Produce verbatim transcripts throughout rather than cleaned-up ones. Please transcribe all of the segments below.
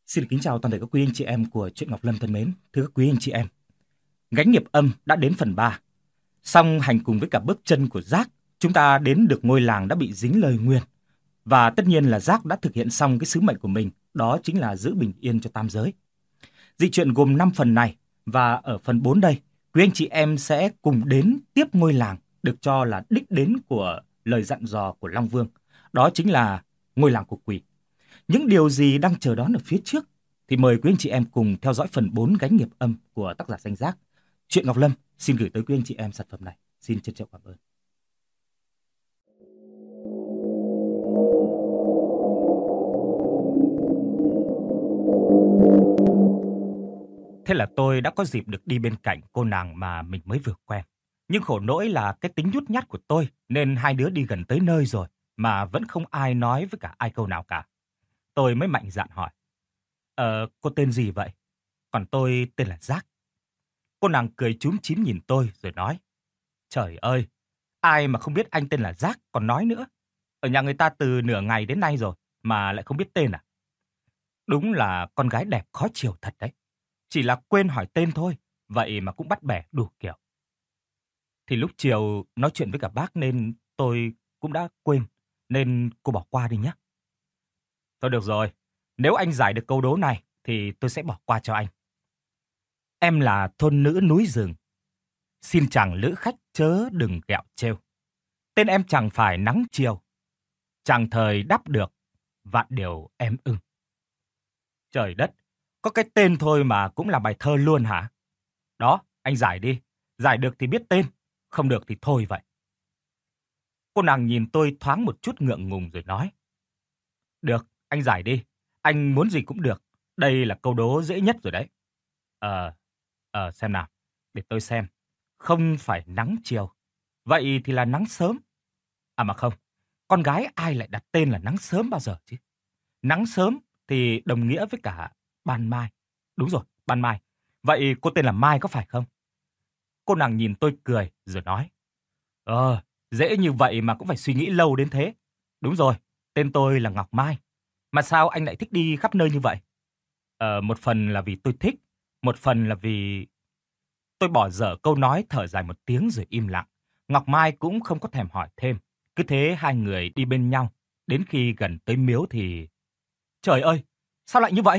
Xin kính chào toàn thể các quý anh chị em của Truyện Ngọc Lâm thân mến. Thưa các quý anh chị em, Gánh nghiệp âm đã đến phần ba. Song hành cùng với cả bước chân của Giác, chúng ta đến được ngôi làng đã bị dính lời nguyền. Và tất nhiên là Giác đã thực hiện xong cái sứ mệnh của mình, đó chính là giữ bình yên cho tam giới. Dị truyện gồm năm phần này, và ở phần bốn đây, quý anh chị em sẽ cùng đến tiếp ngôi làng được cho là đích đến của lời dặn dò của Long Vương. Đó chính là ngôi làng của quỷ. Những điều gì đang chờ đón ở phía trước thì mời quý anh chị em cùng theo dõi phần bốn Gánh nghiệp âm của tác giả danh Giác. Truyện Ngọc Lâm xin gửi tới quý anh chị em sản phẩm này. Xin trân trọng cảm ơn. Thế là tôi đã có dịp được đi bên cạnh cô nàng mà mình mới vừa quen. Nhưng khổ nỗi là cái tính nhút nhát của tôi nên hai đứa đi gần tới nơi rồi mà vẫn không ai nói với cả ai câu nào cả. Tôi mới mạnh dạn hỏi. Ờ, cô tên gì vậy? Còn tôi tên là Giác. Cô nàng cười chúm chím nhìn tôi rồi nói. Trời ơi, ai mà không biết anh tên là Giác còn nói nữa. Ở nhà người ta từ nửa ngày đến nay rồi mà lại không biết tên à? Đúng là con gái đẹp khó chiều thật đấy. Chỉ là quên hỏi tên thôi, vậy mà cũng bắt bẻ đủ kiểu. Thì lúc chiều nói chuyện với cả bác nên tôi cũng đã quên, nên cô bỏ qua đi nhé. Thôi được rồi, nếu anh giải được câu đố này thì tôi sẽ bỏ qua cho anh. Em là thôn nữ núi rừng, xin chàng lữ khách chớ đừng ghẹo trêu. Tên em chẳng phải nắng chiều, chàng thời đáp được, vạn điều em ưng. Trời đất, có cái tên thôi mà cũng là bài thơ luôn hả? Đó, anh giải đi, giải được thì biết tên, không được thì thôi vậy. Cô nàng nhìn tôi thoáng một chút ngượng ngùng rồi nói. Được, anh giải đi, anh muốn gì cũng được, đây là câu đố dễ nhất rồi đấy. Ờ, ờ xem nào, để tôi xem. Không phải nắng chiều, vậy thì là nắng sớm. À mà không, con gái ai lại đặt tên là nắng sớm bao giờ chứ? Nắng sớm thì đồng nghĩa với cả ban mai. Đúng rồi, ban mai. Vậy cô tên là Mai có phải không? Cô nàng nhìn tôi cười rồi nói. Ờ, dễ như vậy mà cũng phải suy nghĩ lâu đến thế. Đúng rồi, tên tôi là Ngọc Mai. Mà sao anh lại thích đi khắp nơi như vậy? Ờ, một phần là vì tôi thích, một phần là vì... Tôi bỏ dở câu nói, thở dài một tiếng rồi im lặng. Ngọc Mai cũng không có thèm hỏi thêm. Cứ thế hai người đi bên nhau. Đến khi gần tới miếu thì... Trời ơi, sao lại như vậy?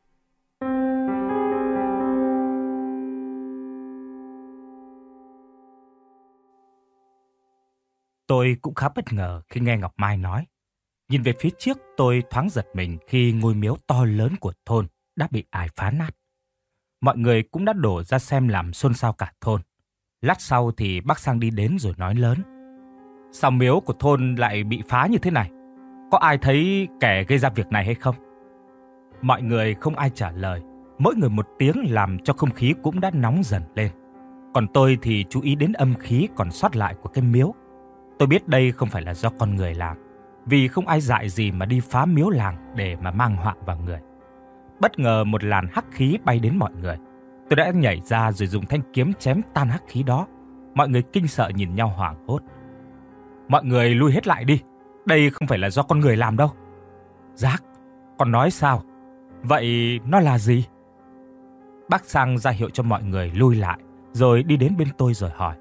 Tôi cũng khá bất ngờ khi nghe Ngọc Mai nói. Nhìn về phía trước tôi thoáng giật mình khi ngôi miếu to lớn của thôn đã bị ai phá nát. Mọi người cũng đã đổ ra xem làm xôn xao cả thôn. Lát sau thì bác Sang đi đến rồi nói lớn. Sao miếu của thôn lại bị phá như thế này? Có ai thấy kẻ gây ra việc này hay không? Mọi người không ai trả lời. Mỗi người một tiếng làm cho không khí cũng đã nóng dần lên. Còn tôi thì chú ý đến âm khí còn sót lại của cái miếu. Tôi biết đây không phải là do con người làm, vì không ai dại gì mà đi phá miếu làng để mà mang họa vào người. Bất ngờ một làn hắc khí bay đến mọi người. Tôi đã nhảy ra rồi dùng thanh kiếm chém tan hắc khí đó. Mọi người kinh sợ nhìn nhau hoảng hốt. Mọi người lui hết lại đi, đây không phải là do con người làm đâu. Giác, con nói sao? Vậy nó là gì? Bác Sang ra hiệu cho mọi người lui lại, rồi đi đến bên tôi rồi hỏi.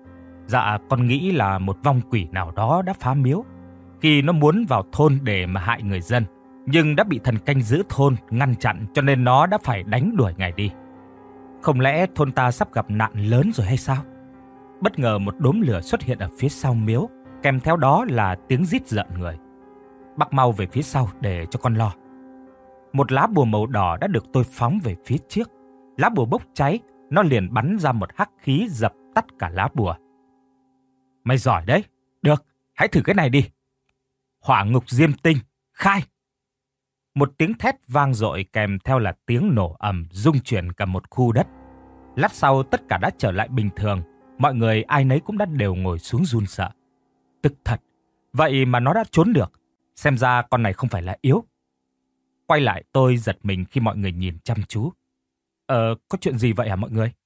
Dạ, con nghĩ là một vong quỷ nào đó đã phá miếu. Khi nó muốn vào thôn để mà hại người dân, nhưng đã bị thần canh giữ thôn ngăn chặn cho nên nó đã phải đánh đuổi ngài đi. Không lẽ thôn ta sắp gặp nạn lớn rồi hay sao? Bất ngờ một đốm lửa xuất hiện ở phía sau miếu, kèm theo đó là tiếng rít rợn người. Bác mau về phía sau để cho con lo. Một lá bùa màu đỏ đã được tôi phóng về phía trước. Lá bùa bốc cháy, nó liền bắn ra một hắc khí dập tắt cả lá bùa. Mày giỏi đấy. Được, hãy thử cái này đi. Hỏa ngục diêm tinh, khai! Một tiếng thét vang dội kèm theo là tiếng nổ ầm rung chuyển cả một khu đất. Lát sau tất cả đã trở lại bình thường. Mọi người ai nấy cũng đã đều ngồi xuống run sợ. Tức thật, vậy mà nó đã trốn được. Xem ra con này không phải là yếu. Quay lại tôi giật mình khi mọi người nhìn chăm chú. Ờ, có chuyện gì vậy hả mọi người?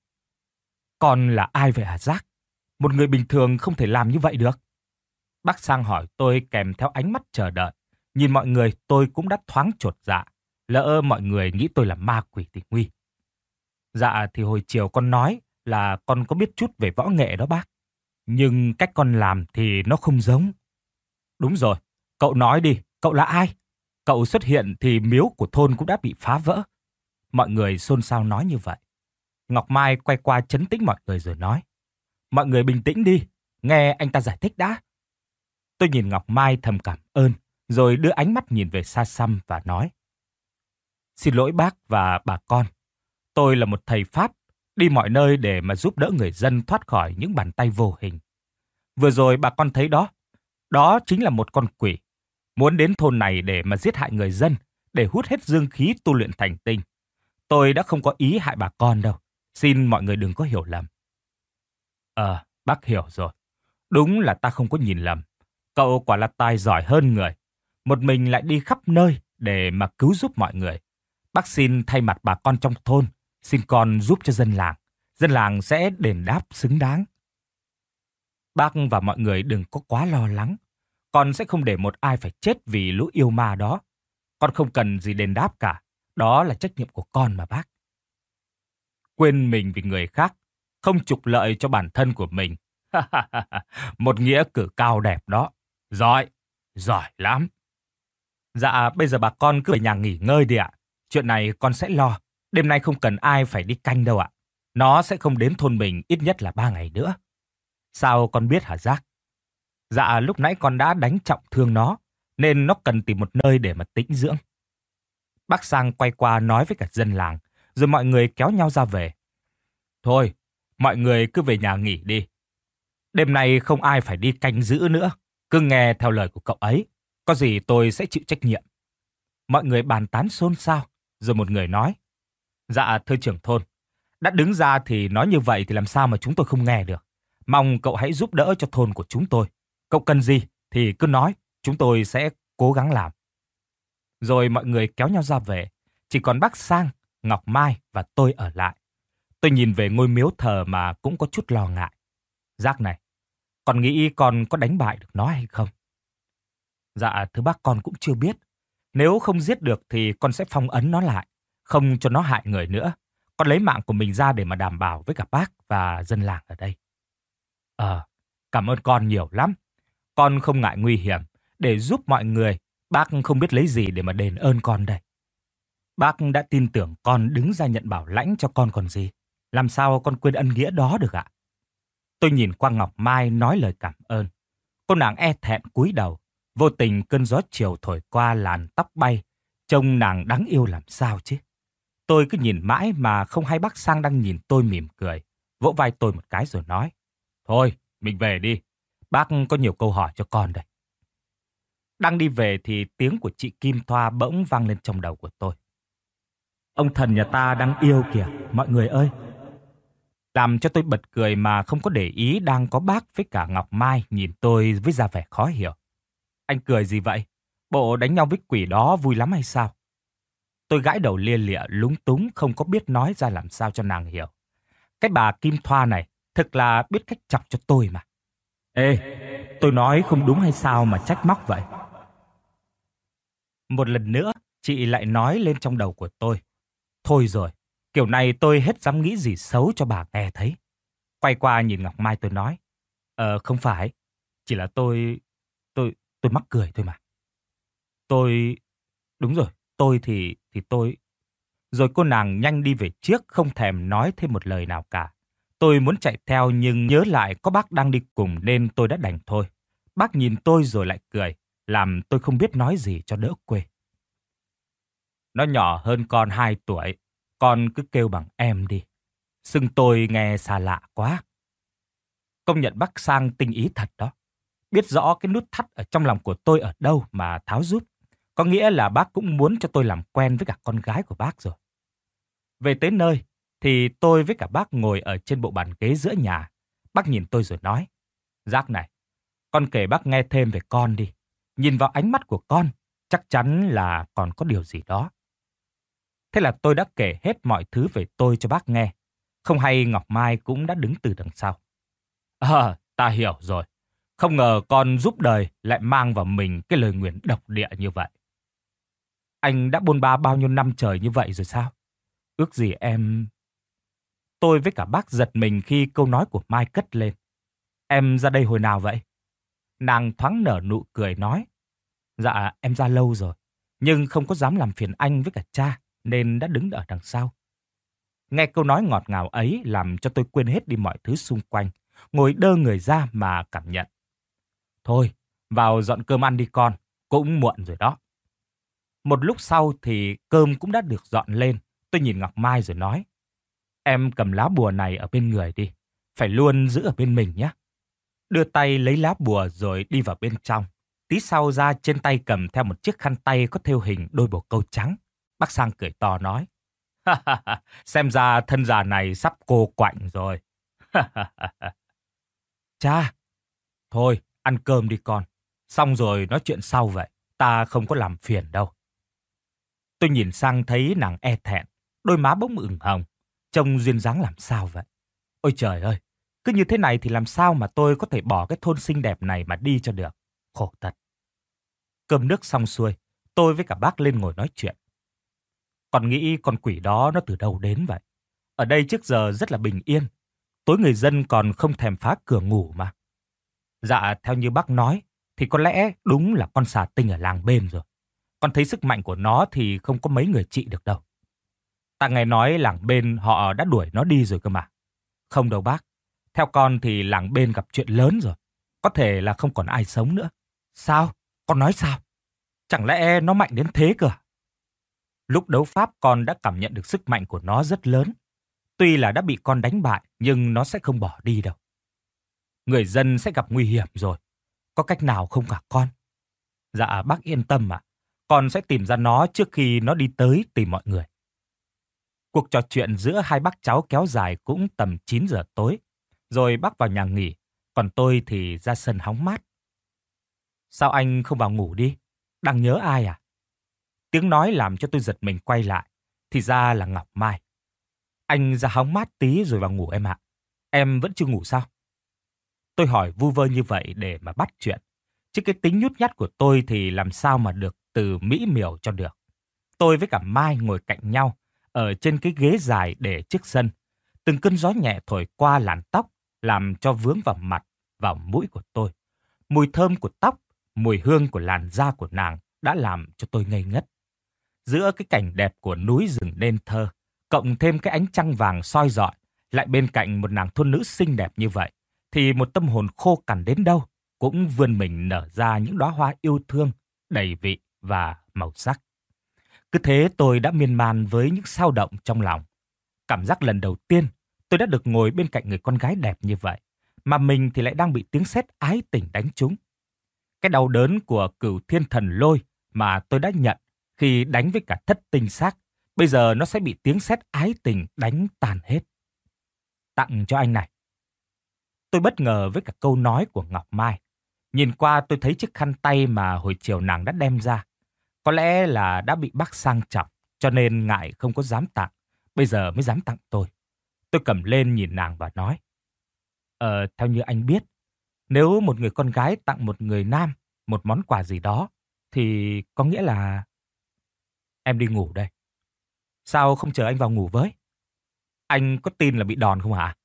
Con là ai vậy hả Giác? Một người bình thường không thể làm như vậy được. Bác Sang hỏi tôi kèm theo ánh mắt chờ đợi. Nhìn mọi người tôi cũng đã thoáng chột dạ. Lỡ mọi người nghĩ tôi là ma quỷ thì nguy. Dạ thì hồi chiều con nói là con có biết chút về võ nghệ đó bác. Nhưng cách con làm thì nó không giống. Đúng rồi, cậu nói đi, cậu là ai? Cậu xuất hiện thì miếu của thôn cũng đã bị phá vỡ. Mọi người xôn xao nói như vậy. Ngọc Mai quay qua trấn tĩnh mọi người rồi nói. Mọi người bình tĩnh đi, nghe anh ta giải thích đã. Tôi nhìn Ngọc Mai thầm cảm ơn, rồi đưa ánh mắt nhìn về xa xăm và nói. Xin lỗi bác và bà con. Tôi là một thầy Pháp, đi mọi nơi để mà giúp đỡ người dân thoát khỏi những bàn tay vô hình. Vừa rồi bà con thấy đó, đó chính là một con quỷ, muốn đến thôn này để mà giết hại người dân, để hút hết dương khí tu luyện thành tinh. Tôi đã không có ý hại bà con đâu, xin mọi người đừng có hiểu lầm. Ờ, bác hiểu rồi. Đúng là ta không có nhìn lầm. Cậu quả là tài giỏi hơn người. Một mình lại đi khắp nơi để mà cứu giúp mọi người. Bác xin thay mặt bà con trong thôn, xin con giúp cho dân làng. Dân làng sẽ đền đáp xứng đáng. Bác và mọi người đừng có quá lo lắng. Con sẽ không để một ai phải chết vì lũ yêu ma đó. Con không cần gì đền đáp cả. Đó là trách nhiệm của con mà bác. Quên mình vì người khác, không trục lợi cho bản thân của mình. Một nghĩa cử cao đẹp đó. Giỏi, giỏi lắm. Dạ, bây giờ bà con cứ về nhà nghỉ ngơi đi ạ. Chuyện này con sẽ lo. Đêm nay không cần ai phải đi canh đâu ạ. Nó sẽ không đến thôn mình ít nhất là ba ngày nữa. Sao con biết hả Giác? Dạ, lúc nãy con đã đánh trọng thương nó, nên nó cần tìm một nơi để mà tĩnh dưỡng. Bác Sang quay qua nói với cả dân làng, rồi mọi người kéo nhau ra về. Thôi, mọi người cứ về nhà nghỉ đi. Đêm nay không ai phải đi canh giữ nữa. Cứ nghe theo lời của cậu ấy. Có gì tôi sẽ chịu trách nhiệm. Mọi người bàn tán xôn xao. Rồi một người nói. Dạ thưa trưởng thôn. Đã đứng ra thì nói như vậy thì làm sao mà chúng tôi không nghe được. Mong cậu hãy giúp đỡ cho thôn của chúng tôi. Cậu cần gì thì cứ nói. Chúng tôi sẽ cố gắng làm. Rồi mọi người kéo nhau ra về. Chỉ còn bác Sang, Ngọc Mai và tôi ở lại. Tôi nhìn về ngôi miếu thờ mà cũng có chút lo ngại. Giác này, con nghĩ con có đánh bại được nó hay không? Dạ thưa bác, con cũng chưa biết. Nếu không giết được thì con sẽ phong ấn nó lại, không cho nó hại người nữa. Con lấy mạng của mình ra để mà đảm bảo với cả bác và dân làng ở đây. Ờ, cảm ơn con nhiều lắm. Con không ngại nguy hiểm để giúp mọi người. Bác không biết lấy gì để mà đền ơn con đây. Bác đã tin tưởng con đứng ra nhận bảo lãnh cho con còn gì. Làm sao con quên ân nghĩa đó được ạ? Tôi nhìn qua Ngọc Mai nói lời cảm ơn. Cô nàng e thẹn cúi đầu. Vô tình cơn gió chiều thổi qua làn tóc bay. Trông nàng đáng yêu làm sao chứ. Tôi cứ nhìn mãi mà không hay bác Sang đang nhìn tôi mỉm cười. Vỗ vai tôi một cái rồi nói. Thôi, mình về đi. Bác có nhiều câu hỏi cho con đây. Đang đi về thì tiếng của chị Kim Thoa bỗng vang lên trong đầu của tôi. Ông thần nhà ta đang yêu kìa, mọi người ơi. Làm cho tôi bật cười mà không có để ý đang có bác với cả Ngọc Mai nhìn tôi với ra vẻ khó hiểu. Anh cười gì vậy? Bộ đánh nhau với quỷ đó vui lắm hay sao? Tôi gãi đầu lia lịa lúng túng không có biết nói ra làm sao cho nàng hiểu. Cái bà Kim Thoa này thực là biết cách chọc cho tôi mà. Ê, tôi nói không đúng hay sao mà trách móc vậy? Một lần nữa, chị lại nói lên trong đầu của tôi. Thôi rồi, kiểu này tôi hết dám nghĩ gì xấu cho bà nghe thấy. Quay qua nhìn Ngọc Mai tôi nói. Ờ, không phải. Chỉ là tôi... Tôi... Tôi mắc cười thôi mà. Tôi... Đúng rồi, tôi thì... Thì tôi... Rồi cô nàng nhanh đi về trước không thèm nói thêm một lời nào cả. Tôi muốn chạy theo nhưng nhớ lại có bác đang đi cùng nên tôi đã đành thôi. Bác nhìn tôi rồi lại cười, làm tôi không biết nói gì cho đỡ quê. Nó nhỏ hơn con hai tuổi, con cứ kêu bằng em đi. Xưng tôi nghe xa lạ quá. Công nhận bác Sang tinh ý thật đó. Biết rõ cái nút thắt ở trong lòng của tôi ở đâu mà tháo giúp. Có nghĩa là bác cũng muốn cho tôi làm quen với cả con gái của bác rồi. Về tới nơi, thì tôi với cả bác ngồi ở trên bộ bàn ghế giữa nhà. Bác nhìn tôi rồi nói. Giác này, con kể bác nghe thêm về con đi. Nhìn vào ánh mắt của con, chắc chắn là còn có điều gì đó. Thế là tôi đã kể hết mọi thứ về tôi cho bác nghe. Không hay Ngọc Mai cũng đã đứng từ đằng sau. Ờ, ta hiểu rồi. Không ngờ con giúp đời lại mang vào mình cái lời nguyền độc địa như vậy. Anh đã bôn ba bao nhiêu năm trời như vậy rồi sao? Ước gì em... Tôi với cả bác giật mình khi câu nói của Mai cất lên. Em ra đây hồi nào vậy? Nàng thoáng nở nụ cười nói. Dạ, em ra lâu rồi, nhưng không có dám làm phiền anh với cả cha, nên đã đứng ở đằng sau. Nghe câu nói ngọt ngào ấy làm cho tôi quên hết đi mọi thứ xung quanh, ngồi đơ người ra mà cảm nhận. Thôi, vào dọn cơm ăn đi con, cũng muộn rồi đó. Một lúc sau thì cơm cũng đã được dọn lên, tôi nhìn Ngọc Mai rồi nói. Em cầm lá bùa này ở bên người đi, phải luôn giữ ở bên mình nhé. Đưa tay lấy lá bùa rồi đi vào bên trong. Tí sau ra trên tay cầm theo một chiếc khăn tay có thêu hình đôi bồ câu trắng. Bác Sang cười to nói. Xem ra thân già này sắp cô quạnh rồi. Cha, thôi ăn cơm đi con. Xong rồi nói chuyện sau vậy. Ta không có làm phiền đâu. Tôi nhìn sang thấy nàng e thẹn, đôi má bỗng ửng hồng. Trông duyên dáng làm sao vậy? Ôi trời ơi, cứ như thế này thì làm sao mà tôi có thể bỏ cái thôn xinh đẹp này mà đi cho được. Khổ thật. Cơm nước xong xuôi, tôi với cả bác lên ngồi nói chuyện. Còn nghĩ con quỷ đó nó từ đâu đến vậy? Ở đây trước giờ rất là bình yên. Tối người dân còn không thèm phá cửa ngủ mà. Dạ, theo như bác nói, thì có lẽ đúng là con xà tinh ở làng bên rồi. Con thấy sức mạnh của nó thì không có mấy người trị được đâu. Ta nghe nói làng bên họ đã đuổi nó đi rồi cơ mà. Không đâu bác. Theo con thì làng bên gặp chuyện lớn rồi. Có thể là không còn ai sống nữa. Sao? Con nói sao? Chẳng lẽ nó mạnh đến thế cơ à? Lúc đấu pháp con đã cảm nhận được sức mạnh của nó rất lớn. Tuy là đã bị con đánh bại nhưng nó sẽ không bỏ đi đâu. Người dân sẽ gặp nguy hiểm rồi. Có cách nào không cả con? Dạ bác yên tâm ạ. Con sẽ tìm ra nó trước khi nó đi tới tìm mọi người. Cuộc trò chuyện giữa hai bác cháu kéo dài cũng tầm chín giờ tối. Rồi bác vào nhà nghỉ. Còn tôi thì ra sân hóng mát. Sao anh không vào ngủ đi? Đang nhớ ai à? Tiếng nói làm cho tôi giật mình quay lại. Thì ra là Ngọc Mai. Anh ra hóng mát tí rồi vào ngủ em ạ. Em vẫn chưa ngủ sao? Tôi hỏi vu vơ như vậy để mà bắt chuyện. Chứ cái tính nhút nhát của tôi thì làm sao mà được từ mỹ miều cho được. Tôi với cả Mai ngồi cạnh nhau ở trên cái ghế dài để trước sân. Từng cơn gió nhẹ thổi qua làn tóc làm cho vướng vào mặt, vào mũi của tôi. Mùi thơm của tóc, mùi hương của làn da của nàng đã làm cho tôi ngây ngất. Giữa cái cảnh đẹp của núi rừng nên thơ, cộng thêm cái ánh trăng vàng soi rọi, lại bên cạnh một nàng thôn nữ xinh đẹp như vậy, thì một tâm hồn khô cằn đến đâu cũng vươn mình nở ra những đóa hoa yêu thương, đầy vị và màu sắc. Cứ thế tôi đã miên man với những xao động trong lòng. Cảm giác lần đầu tiên tôi đã được ngồi bên cạnh người con gái đẹp như vậy, mà mình thì lại đang bị tiếng sét ái tình đánh trúng. Cái đau đớn của Cửu Thiên Thần Lôi mà tôi đã nhận khi đánh với cả thất tinh xác, bây giờ nó sẽ bị tiếng sét ái tình đánh tàn hết. Tặng cho anh này. Tôi bất ngờ với cả câu nói của Ngọc Mai. Nhìn qua tôi thấy chiếc khăn tay mà hồi chiều nàng đã đem ra. Có lẽ là đã bị bác sang trọng, cho nên ngại không có dám tặng. Bây giờ mới dám tặng tôi. Tôi cầm lên nhìn nàng và nói. Ờ, theo như anh biết, nếu một người con gái tặng một người nam một món quà gì đó, thì có nghĩa là... Em đi ngủ đây. Sao không chờ anh vào ngủ với? Anh có tin là bị đòn không hả?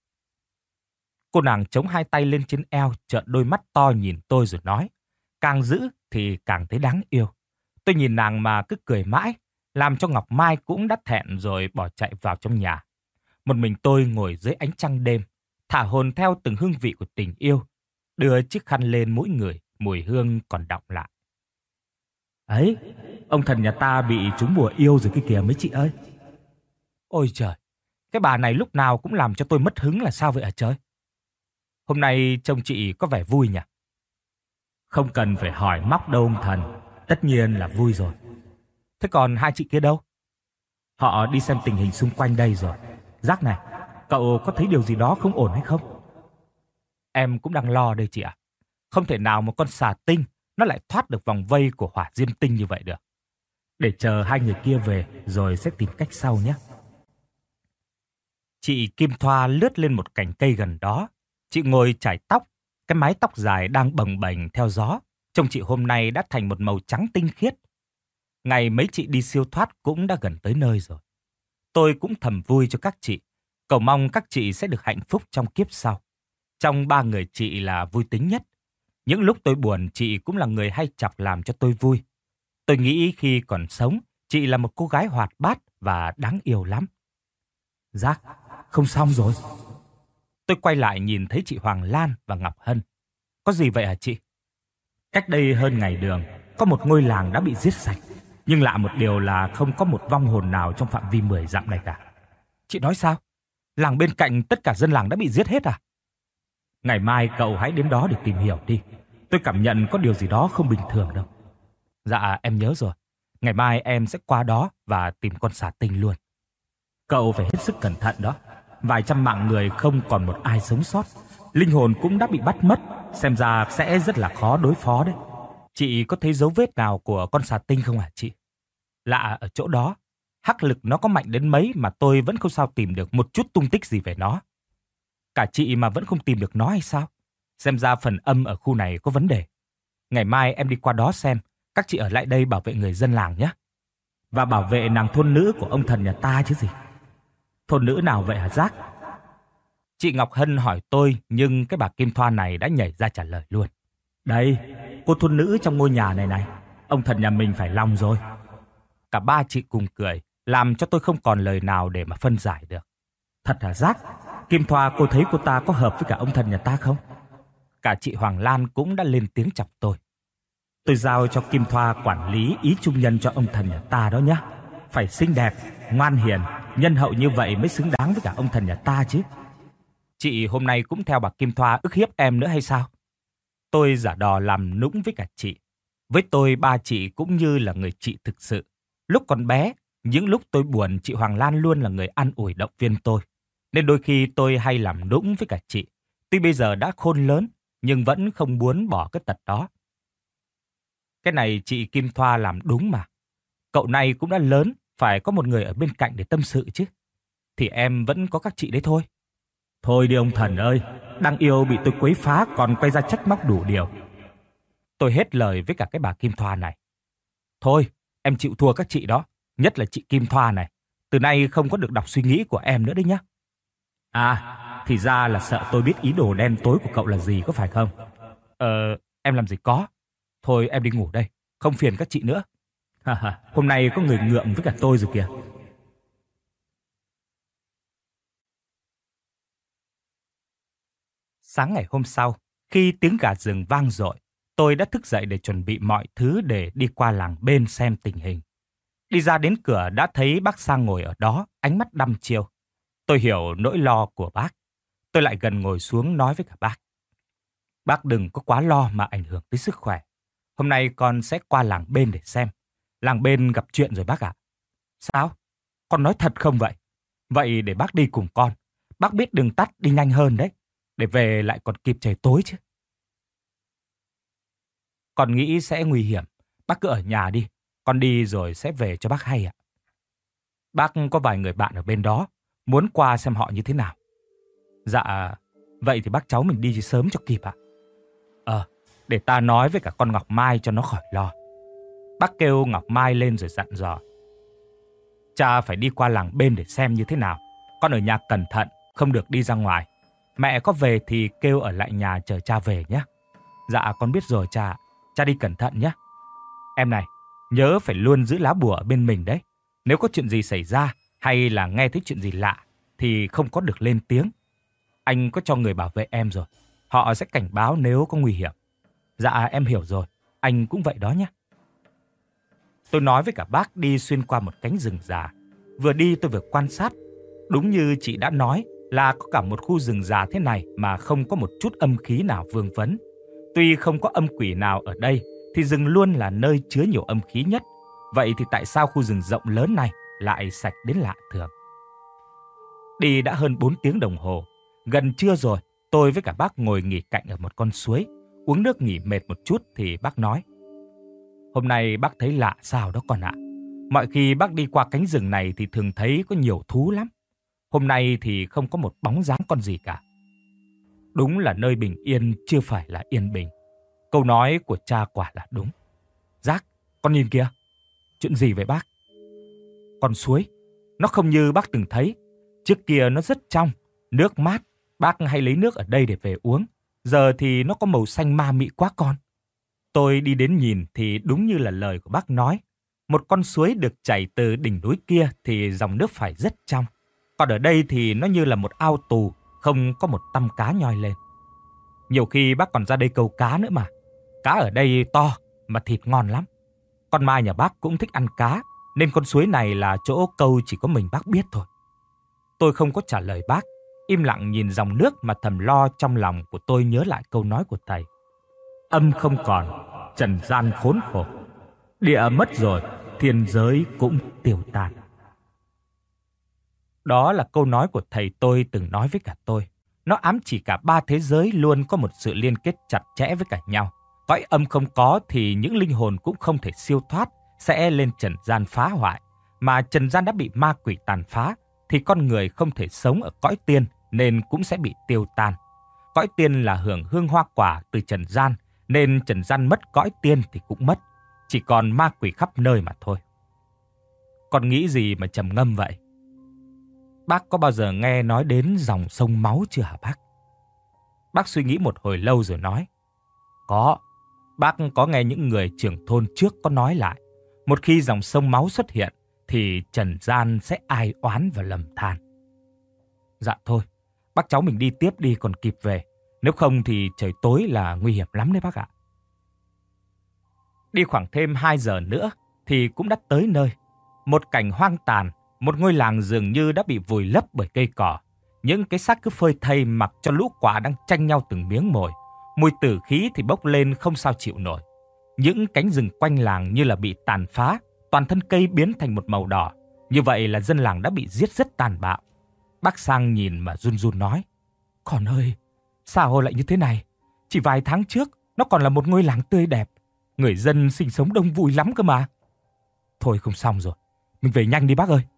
Cô nàng chống hai tay lên trên eo, trợn đôi mắt to nhìn tôi rồi nói. Càng giữ thì càng thấy đáng yêu. Tôi nhìn nàng mà cứ cười mãi, làm cho Ngọc Mai cũng đắt thẹn rồi bỏ chạy vào trong nhà. Một mình tôi ngồi dưới ánh trăng đêm, thả hồn theo từng hương vị của tình yêu, đưa chiếc khăn lên mỗi người, mùi hương còn đọng lại. Ấy, ông thần nhà ta bị trúng bùa yêu rồi kia kìa mấy chị ơi. Ôi trời, cái bà này lúc nào cũng làm cho tôi mất hứng là sao vậy hả trời? Hôm nay trông chị có vẻ vui nhỉ? Không cần phải hỏi móc đâu ông thần, tất nhiên là vui rồi. Thế còn hai chị kia đâu? Họ đi xem tình hình xung quanh đây rồi. Giác này, cậu có thấy điều gì đó không ổn hay không? Em cũng đang lo đây chị ạ. Không thể nào một con xà tinh nó lại thoát được vòng vây của hỏa diêm tinh như vậy được. Để chờ hai người kia về rồi sẽ tìm cách sau nhé. Chị Kim Thoa lướt lên một cành cây gần đó. Chị ngồi chải tóc, cái mái tóc dài đang bồng bềnh theo gió. Trông chị hôm nay đã thành một màu trắng tinh khiết. Ngày mấy chị đi siêu thoát cũng đã gần tới nơi rồi. Tôi cũng thầm vui cho các chị, cầu mong các chị sẽ được hạnh phúc trong kiếp sau. Trong ba người chị là vui tính nhất. Những lúc tôi buồn, chị cũng là người hay chọc làm cho tôi vui. Tôi nghĩ khi còn sống, chị là một cô gái hoạt bát và đáng yêu lắm. Giác, không xong rồi. Tôi quay lại nhìn thấy chị Hoàng Lan và Ngọc Hân. Có gì vậy hả chị? Cách đây hơn ngày đường, có một ngôi làng đã bị giết sạch. Nhưng lạ một điều là không có một vong hồn nào trong phạm vi mười dặm này cả. Chị nói sao? Làng bên cạnh tất cả dân làng đã bị giết hết à? Ngày mai cậu hãy đến đó để tìm hiểu đi. Tôi cảm nhận có điều gì đó không bình thường đâu. Dạ em nhớ rồi. Ngày mai em sẽ qua đó và tìm con xà tinh luôn. Cậu phải hết sức cẩn thận đó. Vài trăm mạng người không còn một ai sống sót. Linh hồn cũng đã bị bắt mất. Xem ra sẽ rất là khó đối phó đấy. Chị có thấy dấu vết nào của con xà tinh không hả chị? Lạ ở chỗ đó. Hắc lực nó có mạnh đến mấy mà tôi vẫn không sao tìm được một chút tung tích gì về nó. Cả chị mà vẫn không tìm được nó hay sao? Xem ra phần âm ở khu này có vấn đề. Ngày mai em đi qua đó xem. Các chị ở lại đây bảo vệ người dân làng nhé. Và bảo vệ nàng thôn nữ của ông thần nhà ta chứ gì. Thôn nữ nào vậy hả Giác? Chị Ngọc Hân hỏi tôi, nhưng cái bà Kim Thoa này đã nhảy ra trả lời luôn. Đây, cô thôn nữ trong ngôi nhà này này. Ông thần nhà mình phải lòng rồi. Cả ba chị cùng cười, làm cho tôi không còn lời nào để mà phân giải được. Thật hả Giác? Kim Thoa, cô thấy cô ta có hợp với cả ông thần nhà ta không? Cả chị Hoàng Lan cũng đã lên tiếng chọc tôi. Tôi giao cho Kim Thoa quản lý ý trung nhân cho ông thần nhà ta đó nhá. Phải xinh đẹp, ngoan hiền, nhân hậu như vậy mới xứng đáng với cả ông thần nhà ta chứ. Chị hôm nay cũng theo bà Kim Thoa ức hiếp em nữa hay sao? Tôi giả đò làm nũng với cả chị. Với tôi, ba chị cũng như là người chị thực sự. Lúc còn bé, những lúc tôi buồn, chị Hoàng Lan luôn là người an ủi động viên tôi. Nên đôi khi tôi hay làm nũng với cả chị. Tuy bây giờ đã khôn lớn, nhưng vẫn không muốn bỏ cái tật đó. Cái này chị Kim Thoa làm đúng mà. Cậu này cũng đã lớn, phải có một người ở bên cạnh để tâm sự chứ. Thì em vẫn có các chị đấy thôi. Thôi đi ông thần ơi, đang yêu bị tôi quấy phá còn quay ra trách móc đủ điều. Tôi hết lời với cả cái bà Kim Thoa này. Thôi, em chịu thua các chị đó, nhất là chị Kim Thoa này. Từ nay không có được đọc suy nghĩ của em nữa đấy nhá. À, thì ra là sợ tôi biết ý đồ đen tối của cậu là gì có phải không? Ờ, em làm gì có. Thôi em đi ngủ đây, không phiền các chị nữa. Hôm nay có người ngượng với cả tôi rồi kìa. Sáng ngày hôm sau, khi tiếng gà rừng vang dội, tôi đã thức dậy để chuẩn bị mọi thứ để đi qua làng bên xem tình hình. Đi ra đến cửa đã thấy bác Sang ngồi ở đó, ánh mắt đăm chiêu. Tôi hiểu nỗi lo của bác. Tôi lại gần ngồi xuống nói với cả bác. Bác đừng có quá lo mà ảnh hưởng tới sức khỏe. Hôm nay con sẽ qua làng bên để xem. Làng bên gặp chuyện rồi bác ạ. Sao? Con nói thật không vậy? Vậy để bác đi cùng con. Bác biết đường tắt đi nhanh hơn đấy. Để về lại còn kịp trời tối chứ. Con nghĩ sẽ nguy hiểm. Bác cứ ở nhà đi. Con đi rồi sẽ về cho bác hay ạ. Bác có vài người bạn ở bên đó. Muốn qua xem họ như thế nào. Dạ, vậy thì bác cháu mình đi sớm cho kịp ạ. Ờ, để ta nói với cả con Ngọc Mai cho nó khỏi lo. Bác kêu Ngọc Mai lên rồi dặn dò. Cha phải đi qua làng bên để xem như thế nào. Con ở nhà cẩn thận, không được đi ra ngoài. Mẹ có về thì kêu ở lại nhà chờ cha về nhé. Dạ con biết rồi cha. Cha đi cẩn thận nhé. Em này, nhớ phải luôn giữ lá bùa ở bên mình đấy. Nếu có chuyện gì xảy ra hay là nghe thấy chuyện gì lạ thì không có được lên tiếng. Anh có cho người bảo vệ em rồi. Họ sẽ cảnh báo nếu có nguy hiểm. Dạ em hiểu rồi. Anh cũng vậy đó nhé. Tôi nói với cả bác đi xuyên qua một cánh rừng già. Vừa đi tôi vừa quan sát. Đúng như chị đã nói là có cả một khu rừng già thế này mà không có một chút âm khí nào vương vấn. Tuy không có âm quỷ nào ở đây thì rừng luôn là nơi chứa nhiều âm khí nhất. Vậy thì tại sao khu rừng rộng lớn này lại sạch đến lạ thường? Đi đã hơn bốn tiếng đồng hồ. Gần trưa rồi, tôi với cả bác ngồi nghỉ cạnh ở một con suối. Uống nước nghỉ mệt một chút thì bác nói. Hôm nay bác thấy lạ sao đó con ạ. Mọi khi bác đi qua cánh rừng này thì thường thấy có nhiều thú lắm. Hôm nay thì không có một bóng dáng con gì cả. Đúng là nơi bình yên chưa phải là yên bình. Câu nói của cha quả là đúng. Giác, con nhìn kìa. Chuyện Chuyện gì vậy bác? Con suối, nó không như bác từng thấy. Trước kia nó rất trong, nước mát, bác hay lấy nước ở đây để về uống. Giờ thì nó có màu xanh ma mị quá con. Tôi đi đến nhìn thì đúng như là lời của bác nói. Một con suối được chảy từ đỉnh núi kia thì dòng nước phải rất trong. Còn ở đây thì nó như là một ao tù, không có một tăm cá nhoi lên. Nhiều khi bác còn ra đây câu cá nữa mà. Cá ở đây to mà thịt ngon lắm. Con Mai nhà bác cũng thích ăn cá, nên con suối này là chỗ câu chỉ có mình bác biết thôi. Tôi không có trả lời bác, im lặng nhìn dòng nước mà thầm lo trong lòng của tôi nhớ lại câu nói của thầy. Âm không còn, trần gian khốn khổ. Địa mất rồi, thiên giới cũng tiêu tan. Đó là câu nói của thầy tôi từng nói với cả tôi. Nó ám chỉ cả ba thế giới luôn có một sự liên kết chặt chẽ với cả nhau. Cõi âm không có thì những linh hồn cũng không thể siêu thoát, sẽ lên trần gian phá hoại. Mà trần gian đã bị ma quỷ tàn phá, thì con người không thể sống ở cõi tiên nên cũng sẽ bị tiêu tan. Cõi tiên là hưởng hương hoa quả từ trần gian, nên trần gian mất cõi tiên thì cũng mất. Chỉ còn ma quỷ khắp nơi mà thôi. Con nghĩ gì mà trầm ngâm vậy? Bác có bao giờ nghe nói đến dòng sông máu chưa hả bác? Bác suy nghĩ một hồi lâu rồi nói. Có, bác có nghe những người trưởng thôn trước có nói lại. Một khi dòng sông máu xuất hiện thì trần gian sẽ ai oán và lầm than. Dạ thôi, bác cháu mình đi tiếp đi còn kịp về. Nếu không thì trời tối là nguy hiểm lắm đấy bác ạ. Đi khoảng thêm hai giờ nữa thì cũng đã tới nơi. Một cảnh hoang tàn, một ngôi làng dường như đã bị vùi lấp bởi cây cỏ. Những cái xác cứ phơi thây mặc cho lũ quạ đang tranh nhau từng miếng mồi. Mùi tử khí thì bốc lên không sao chịu nổi. Những cánh rừng quanh làng như là bị tàn phá, toàn thân cây biến thành một màu đỏ. Như vậy là dân làng đã bị giết rất tàn bạo. Bác sang nhìn mà run run nói. Con ơi, sao lại như thế này? Chỉ vài tháng trước, nó còn là một ngôi làng tươi đẹp. Người dân sinh sống đông vui lắm cơ mà. Thôi không xong rồi, mình về nhanh đi bác ơi.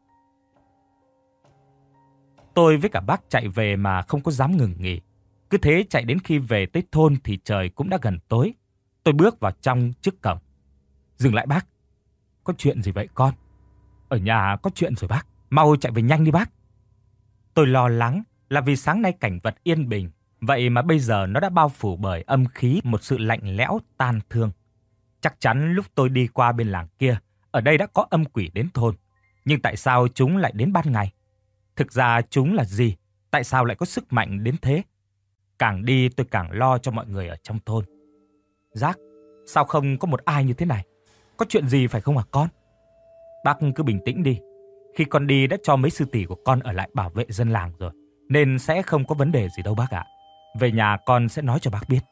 Tôi với cả bác chạy về mà không có dám ngừng nghỉ. Cứ thế chạy đến khi về tới thôn thì trời cũng đã gần tối. Tôi bước vào trong trước cổng. Dừng lại bác. Có chuyện gì vậy con? Ở nhà có chuyện rồi bác. Mau chạy về nhanh đi bác. Tôi lo lắng là vì sáng nay cảnh vật yên bình. Vậy mà bây giờ nó đã bao phủ bởi âm khí, một sự lạnh lẽo tan thương. Chắc chắn lúc tôi đi qua bên làng kia, ở đây đã có âm quỷ đến thôn. Nhưng tại sao chúng lại đến ban ngày? Thực ra chúng là gì? Tại sao lại có sức mạnh đến thế? Càng đi tôi càng lo cho mọi người ở trong thôn. Giác, sao không có một ai như thế này? Có chuyện gì phải không hả con? Bác cứ bình tĩnh đi. Khi con đi đã cho mấy sư tỷ của con ở lại bảo vệ dân làng rồi, nên sẽ không có vấn đề gì đâu bác ạ. Về nhà con sẽ nói cho bác biết.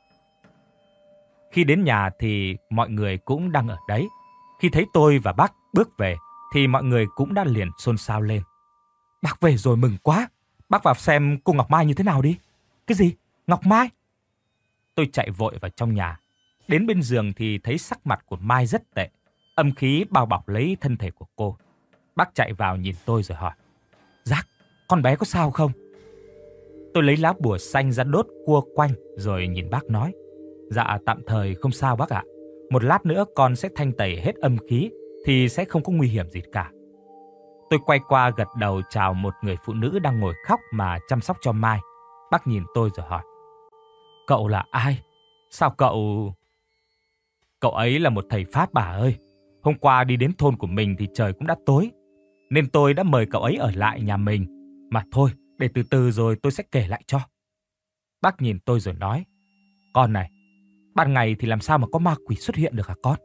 Khi đến nhà thì mọi người cũng đang ở đấy. Khi thấy tôi và bác bước về thì mọi người cũng đã liền xôn xao lên. Bác về rồi mừng quá. Bác vào xem cô Ngọc Mai như thế nào đi. Cái gì? Ngọc Mai? Tôi chạy vội vào trong nhà. Đến bên giường thì thấy sắc mặt của Mai rất tệ. Âm khí bao bọc lấy thân thể của cô. Bác chạy vào nhìn tôi rồi hỏi. Giác, con bé có sao không? Tôi lấy lá bùa xanh ra đốt cua quanh rồi nhìn bác nói. Dạ tạm thời không sao bác ạ. Một lát nữa con sẽ thanh tẩy hết âm khí thì sẽ không có nguy hiểm gì cả. Tôi quay qua gật đầu chào một người phụ nữ đang ngồi khóc mà chăm sóc cho Mai. Bác nhìn tôi rồi hỏi. Cậu là ai? Sao cậu... Cậu ấy là một thầy Pháp bà ơi. Hôm qua đi đến thôn của mình thì trời cũng đã tối, nên tôi đã mời cậu ấy ở lại nhà mình. Mà thôi, để từ từ rồi tôi sẽ kể lại cho. Bác nhìn tôi rồi nói. Con này, ban ngày thì làm sao mà có ma quỷ xuất hiện được hả con?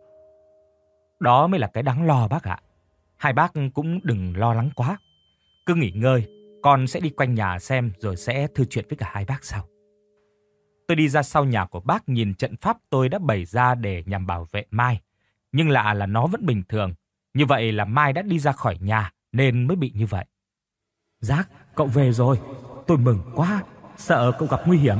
Đó mới là cái đáng lo bác ạ. Hai bác cũng đừng lo lắng quá. Cứ nghỉ ngơi, con sẽ đi quanh nhà xem rồi sẽ thư chuyện với cả hai bác sau. Tôi đi ra sau nhà của bác nhìn trận pháp tôi đã bày ra để nhằm bảo vệ Mai. Nhưng lạ là nó vẫn bình thường. Như vậy là Mai đã đi ra khỏi nhà nên mới bị như vậy. Giác, cậu về rồi. Tôi mừng quá, sợ cậu gặp nguy hiểm.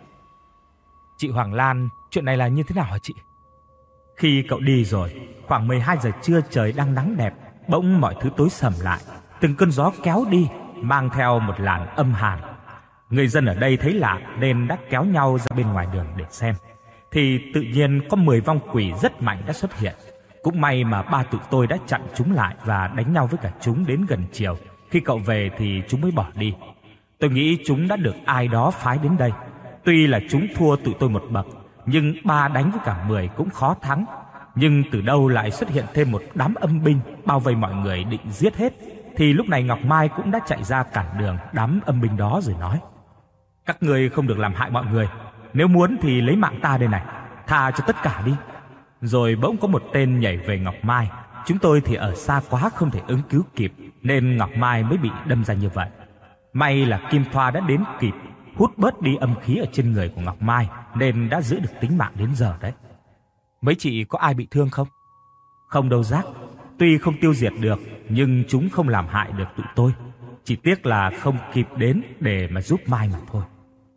Chị Hoàng Lan, chuyện này là như thế nào hả chị? Khi cậu đi rồi, khoảng mười hai giờ trưa trời đang nắng đẹp, bỗng mọi thứ tối sầm lại. Từng cơn gió kéo đi, mang theo một làn âm hàn. Người dân ở đây thấy lạ nên đã kéo nhau ra bên ngoài đường để xem. Thì tự nhiên có mười vong quỷ rất mạnh đã xuất hiện. Cũng may mà ba tụi tôi đã chặn chúng lại và đánh nhau với cả chúng đến gần chiều. Khi cậu về thì chúng mới bỏ đi. Tôi nghĩ chúng đã được ai đó phái đến đây. Tuy là chúng thua tụi tôi một bậc, nhưng ba đánh với cả mười cũng khó thắng. Nhưng từ đâu lại xuất hiện thêm một đám âm binh bao vây mọi người định giết hết. Thì lúc này Ngọc Mai cũng đã chạy ra cản đường đám âm binh đó rồi nói: "Các ngươi không được làm hại mọi người. Nếu muốn thì lấy mạng ta đây này, tha cho tất cả đi." Rồi bỗng có một tên nhảy về Ngọc Mai. Chúng tôi thì ở xa quá không thể ứng cứu kịp, nên Ngọc Mai mới bị đâm ra như vậy. May là Kim Thoa đã đến kịp, hút bớt đi âm khí ở trên người của Ngọc Mai, nên đã giữ được tính mạng đến giờ đấy. Mấy chị có ai bị thương không? Không đâu Giác. Tuy không tiêu diệt được, nhưng chúng không làm hại được tụi tôi. Chỉ tiếc là không kịp đến để mà giúp Mai mà thôi.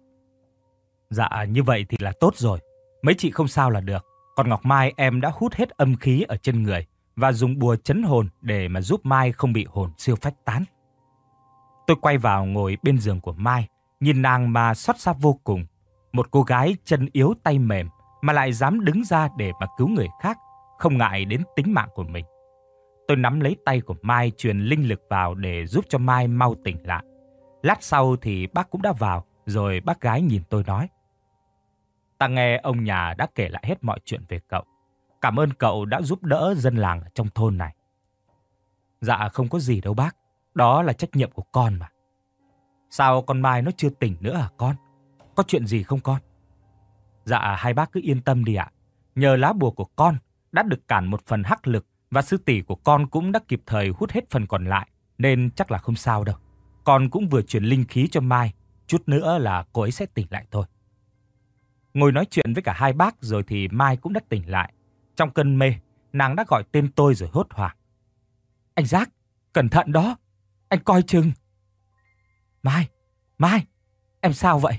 Dạ, như vậy thì là tốt rồi. Mấy chị không sao là được. Còn Ngọc Mai em đã hút hết âm khí ở trên người và dùng bùa trấn hồn để mà giúp Mai không bị hồn siêu phách tán. Tôi quay vào ngồi bên giường của Mai, nhìn nàng mà xót xa vô cùng. Một cô gái chân yếu tay mềm mà lại dám đứng ra để mà cứu người khác, không ngại đến tính mạng của mình. Tôi nắm lấy tay của Mai truyền linh lực vào để giúp cho Mai mau tỉnh lại. Lát sau thì bác cũng đã vào, rồi bác gái nhìn tôi nói: "Ta nghe ông nhà đã kể lại hết mọi chuyện về cậu. Cảm ơn cậu đã giúp đỡ dân làng ở trong thôn này." "Dạ không có gì đâu bác, đó là trách nhiệm của con mà." "Sao con Mai nó chưa tỉnh nữa hả con? Có chuyện gì không con?" "Dạ hai bác cứ yên tâm đi ạ. Nhờ lá bùa của con đã được cản một phần hắc lực và sư tỷ của con cũng đã kịp thời hút hết phần còn lại, nên chắc là không sao đâu. Con cũng vừa truyền linh khí cho Mai, chút nữa là cô ấy sẽ tỉnh lại thôi." Ngồi nói chuyện với cả hai bác rồi thì Mai cũng đã tỉnh lại. Trong cơn mê, nàng đã gọi tên tôi rồi hốt hoảng: "Anh Giác, cẩn thận đó, anh coi chừng." "Mai, Mai, em sao vậy?"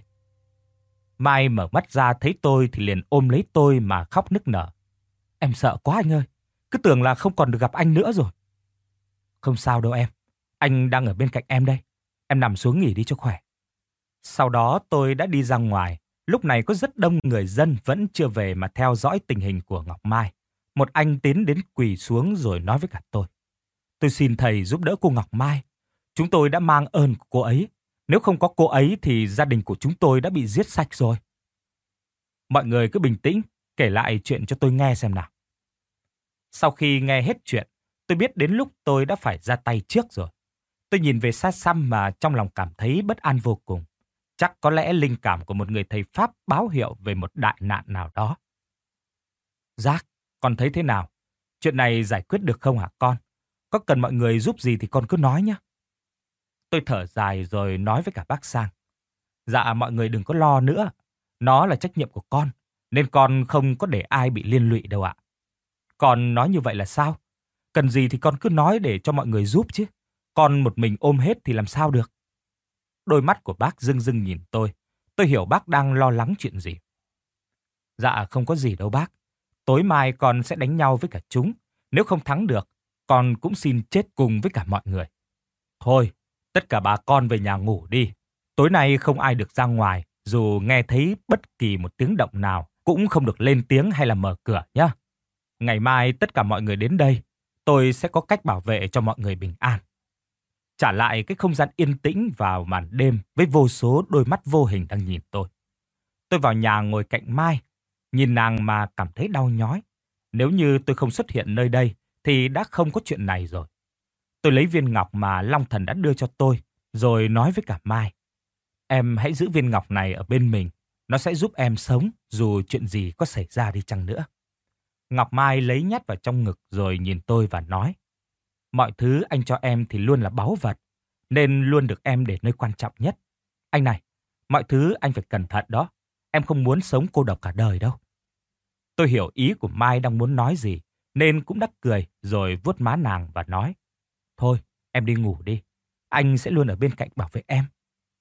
Mai mở mắt ra thấy tôi thì liền ôm lấy tôi mà khóc nức nở. "Em sợ quá anh ơi, cứ tưởng là không còn được gặp anh nữa rồi." "Không sao đâu em, anh đang ở bên cạnh em đây. Em nằm xuống nghỉ đi cho khỏe." Sau đó tôi đã đi ra ngoài. Lúc này có rất đông người dân vẫn chưa về mà theo dõi tình hình của Ngọc Mai. Một anh tiến đến quỳ xuống rồi nói với cả tôi: "Tôi xin thầy giúp đỡ cô Ngọc Mai. Chúng tôi đã mang ơn của cô ấy. Nếu không có cô ấy thì gia đình của chúng tôi đã bị giết sạch rồi." "Mọi người cứ bình tĩnh, kể lại chuyện cho tôi nghe xem nào." Sau khi nghe hết chuyện, tôi biết đến lúc tôi đã phải ra tay trước rồi. Tôi nhìn về xa xăm mà trong lòng cảm thấy bất an vô cùng. Chắc có lẽ linh cảm của một người thầy Pháp báo hiệu về một đại nạn nào đó. "Giác, con thấy thế nào? Chuyện này giải quyết được không hả con? Có cần mọi người giúp gì thì con cứ nói nhé." Tôi thở dài rồi nói với cả bác Sang: "Dạ mọi người đừng có lo nữa. Nó là trách nhiệm của con, nên con không có để ai bị liên lụy đâu ạ." "Con nói như vậy là sao? Cần gì thì con cứ nói để cho mọi người giúp chứ. Con một mình ôm hết thì làm sao được?" Đôi mắt của bác rưng rưng nhìn tôi. Tôi hiểu bác đang lo lắng chuyện gì. "Dạ không có gì đâu bác. Tối mai con sẽ đánh nhau với cả chúng. Nếu không thắng được, con cũng xin chết cùng với cả mọi người." "Thôi, tất cả bà con về nhà ngủ đi. Tối nay không ai được ra ngoài, dù nghe thấy bất kỳ một tiếng động nào, cũng không được lên tiếng hay là mở cửa nhé. Ngày mai tất cả mọi người đến đây, tôi sẽ có cách bảo vệ cho mọi người bình an." Trả lại cái không gian yên tĩnh vào màn đêm với vô số đôi mắt vô hình đang nhìn tôi. Tôi vào nhà ngồi cạnh Mai, nhìn nàng mà cảm thấy đau nhói. Nếu như tôi không xuất hiện nơi đây thì đã không có chuyện này rồi. Tôi lấy viên ngọc mà Long Thần đã đưa cho tôi, rồi nói với cả Mai: "Em hãy giữ viên ngọc này ở bên mình, nó sẽ giúp em sống dù chuyện gì có xảy ra đi chăng nữa." Ngọc Mai lấy nhét vào trong ngực rồi nhìn tôi và nói: "Mọi thứ anh cho em thì luôn là báu vật, nên luôn được em để nơi quan trọng nhất. Anh này, mọi thứ anh phải cẩn thận đó. Em không muốn sống cô độc cả đời đâu." Tôi hiểu ý của Mai đang muốn nói gì, nên cũng đắc cười rồi vuốt má nàng và nói: "Thôi, em đi ngủ đi. Anh sẽ luôn ở bên cạnh bảo vệ em."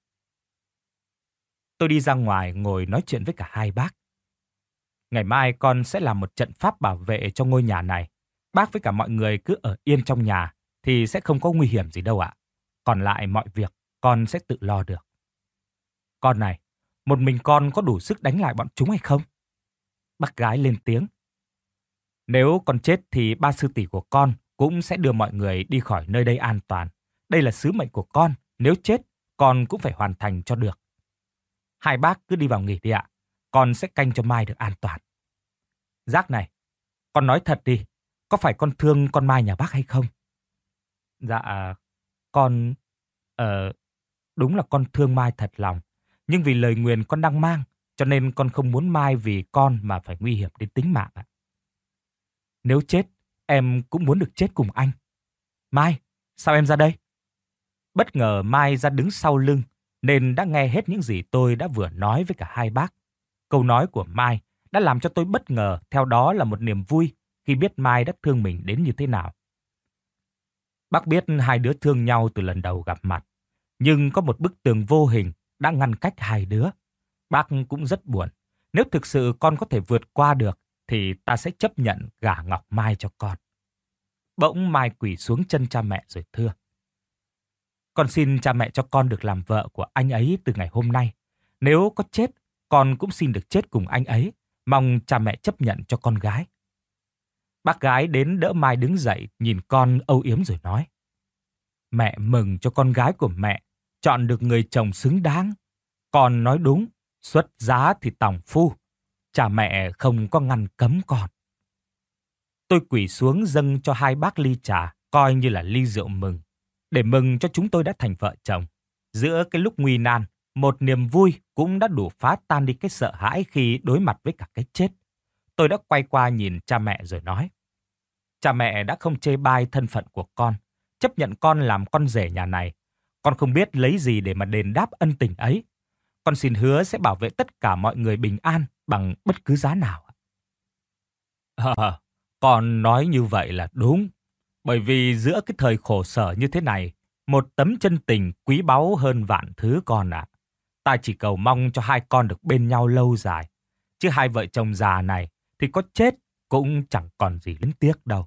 Tôi đi ra ngoài ngồi nói chuyện với cả hai bác. "Ngày mai con sẽ làm một trận pháp bảo vệ cho ngôi nhà này. Bác với cả mọi người cứ ở yên trong nhà thì sẽ không có nguy hiểm gì đâu ạ. Còn lại mọi việc con sẽ tự lo được." "Con này, một mình con có đủ sức đánh lại bọn chúng hay không?" Bác gái lên tiếng: Nếu con chết thì ba sư tỷ của con cũng sẽ đưa mọi người đi khỏi nơi đây an toàn. Đây là sứ mệnh của con, nếu chết, con cũng phải hoàn thành cho được. Hai bác cứ đi vào nghỉ đi ạ, con sẽ canh cho Mai được an toàn. Giác này, con nói thật đi, có phải con thương con Mai nhà bác hay không? Dạ, con... Ờ, đúng là con thương Mai thật lòng. Nhưng vì lời nguyền con đang mang, cho nên con không muốn Mai vì con mà phải nguy hiểm đến tính mạng ạ. Nếu chết, em cũng muốn được chết cùng anh. Mai, sao em ra đây? Bất ngờ Mai ra đứng sau lưng, nên đã nghe hết những gì tôi đã vừa nói với cả hai bác. Câu nói của Mai đã làm cho tôi bất ngờ, theo đó là một niềm vui khi biết Mai đã thương mình đến như thế nào. Bác biết hai đứa thương nhau từ lần đầu gặp mặt, nhưng có một bức tường vô hình đã ngăn cách hai đứa. Bác cũng rất buồn. Nếu thực sự con có thể vượt qua được, thì ta sẽ chấp nhận gả Ngọc Mai cho con. Bỗng Mai quỳ xuống chân cha mẹ rồi thưa: Con xin cha mẹ cho con được làm vợ của anh ấy từ ngày hôm nay. Nếu có chết, con cũng xin được chết cùng anh ấy. Mong cha mẹ chấp nhận cho con gái. Bác gái đến đỡ Mai đứng dậy, nhìn con âu yếm rồi nói: Mẹ mừng cho con gái của mẹ chọn được người chồng xứng đáng. Con nói đúng, xuất giá thì tòng phu. Cha mẹ không có ngăn cấm con. Tôi quỳ xuống dâng cho hai bác ly trà, coi như là ly rượu mừng, để mừng cho chúng tôi đã thành vợ chồng. Giữa cái lúc nguy nan, một niềm vui cũng đã đủ phá tan đi cái sợ hãi khi đối mặt với cả cái chết. Tôi đã quay qua nhìn cha mẹ rồi nói: Cha mẹ đã không chê bai thân phận của con, chấp nhận con làm con rể nhà này. Con không biết lấy gì để mà đền đáp ân tình ấy. Con xin hứa sẽ bảo vệ tất cả mọi người bình an bằng bất cứ giá nào. À, con nói như vậy là đúng. Bởi vì giữa cái thời khổ sở như thế này, một tấm chân tình quý báu hơn vạn thứ con ạ. Ta chỉ cầu mong cho hai con được bên nhau lâu dài. Chứ hai vợ chồng già này thì có chết cũng chẳng còn gì luyến tiếc đâu.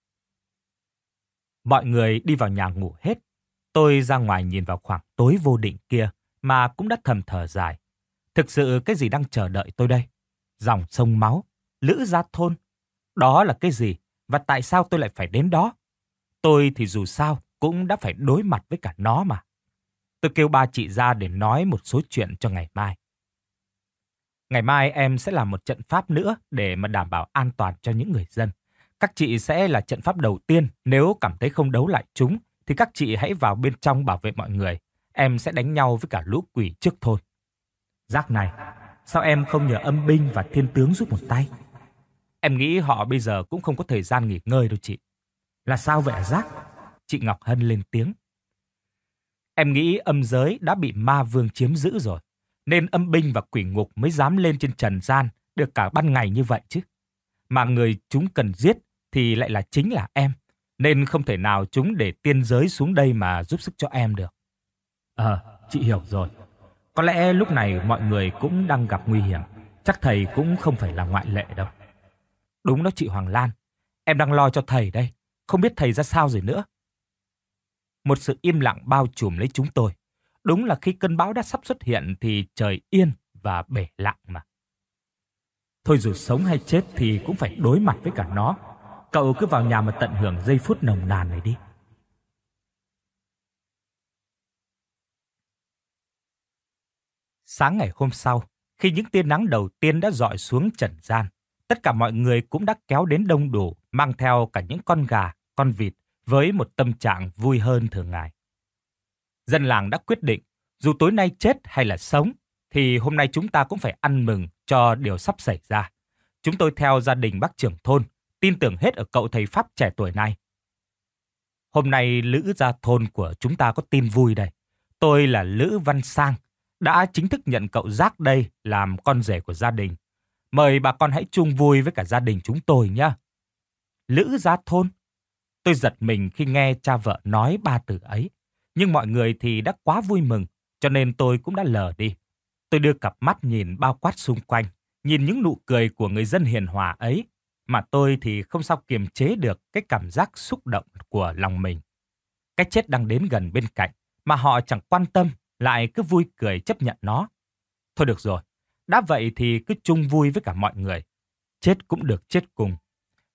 Mọi người đi vào nhà ngủ hết. Tôi ra ngoài nhìn vào khoảng tối vô định kia mà cũng đã thầm thở dài. Thực sự cái gì đang chờ đợi tôi đây? Dòng sông máu, Lữ Gia Thôn. Đó là cái gì? Và tại sao tôi lại phải đến đó? Tôi thì dù sao cũng đã phải đối mặt với cả nó mà. Tôi kêu ba chị ra để nói một số chuyện cho ngày mai. Ngày mai em sẽ làm một trận pháp nữa để mà đảm bảo an toàn cho những người dân. Các chị sẽ là trận pháp đầu tiên. Nếu cảm thấy không đấu lại chúng, thì các chị hãy vào bên trong bảo vệ mọi người. Em sẽ đánh nhau với cả lũ quỷ trước thôn. Giác này, sao em không nhờ âm binh và thiên tướng giúp một tay? Em nghĩ họ bây giờ cũng không có thời gian nghỉ ngơi đâu chị. Là sao vậy hả Giác? Chị Ngọc Hân lên tiếng. Em nghĩ âm giới đã bị ma vương chiếm giữ rồi, nên âm binh và quỷ ngục mới dám lên trên trần gian được cả ban ngày như vậy chứ. Mà người chúng cần giết thì lại là chính là em, nên không thể nào chúng để tiên giới xuống đây mà giúp sức cho em được. Ờ, chị hiểu rồi. Có lẽ lúc này mọi người cũng đang gặp nguy hiểm. Chắc thầy cũng không phải là ngoại lệ đâu. Đúng đó chị Hoàng Lan. Em đang lo cho thầy đây. Không biết thầy ra sao rồi nữa. Một sự im lặng bao trùm lấy chúng tôi. Đúng là khi cơn bão đã sắp xuất hiện thì trời yên và bể lặng mà. Thôi dù sống hay chết thì cũng phải đối mặt với cả nó. Cậu cứ vào nhà mà tận hưởng giây phút nồng nàn này đi. Sáng ngày hôm sau, khi những tia nắng đầu tiên đã rọi xuống trần gian, tất cả mọi người cũng đã kéo đến đông đủ, mang theo cả những con gà, con vịt với một tâm trạng vui hơn thường ngày. Dân làng đã quyết định, dù tối nay chết hay là sống, thì hôm nay chúng ta cũng phải ăn mừng cho điều sắp xảy ra. Chúng tôi theo gia đình bác trưởng thôn, tin tưởng hết ở cậu thầy Pháp trẻ tuổi này. Hôm nay Lữ Gia Thôn của chúng ta có tin vui đây. Tôi là Lữ Văn Sang, đã chính thức nhận cậu Giác đây làm con rể của gia đình. Mời bà con hãy chung vui với cả gia đình chúng tôi nhé. Lữ Gia Thôn. Tôi giật mình khi nghe cha vợ nói ba từ ấy. Nhưng mọi người thì đã quá vui mừng, cho nên tôi cũng đã lờ đi. Tôi đưa cặp mắt nhìn bao quát xung quanh, nhìn những nụ cười của người dân hiền hòa ấy, mà tôi thì không sao kiềm chế được cái cảm giác xúc động của lòng mình. Cái chết đang đến gần bên cạnh, mà họ chẳng quan tâm, lại cứ vui cười chấp nhận nó. Thôi được rồi, đã vậy thì cứ chung vui với cả mọi người. Chết cũng được chết cùng.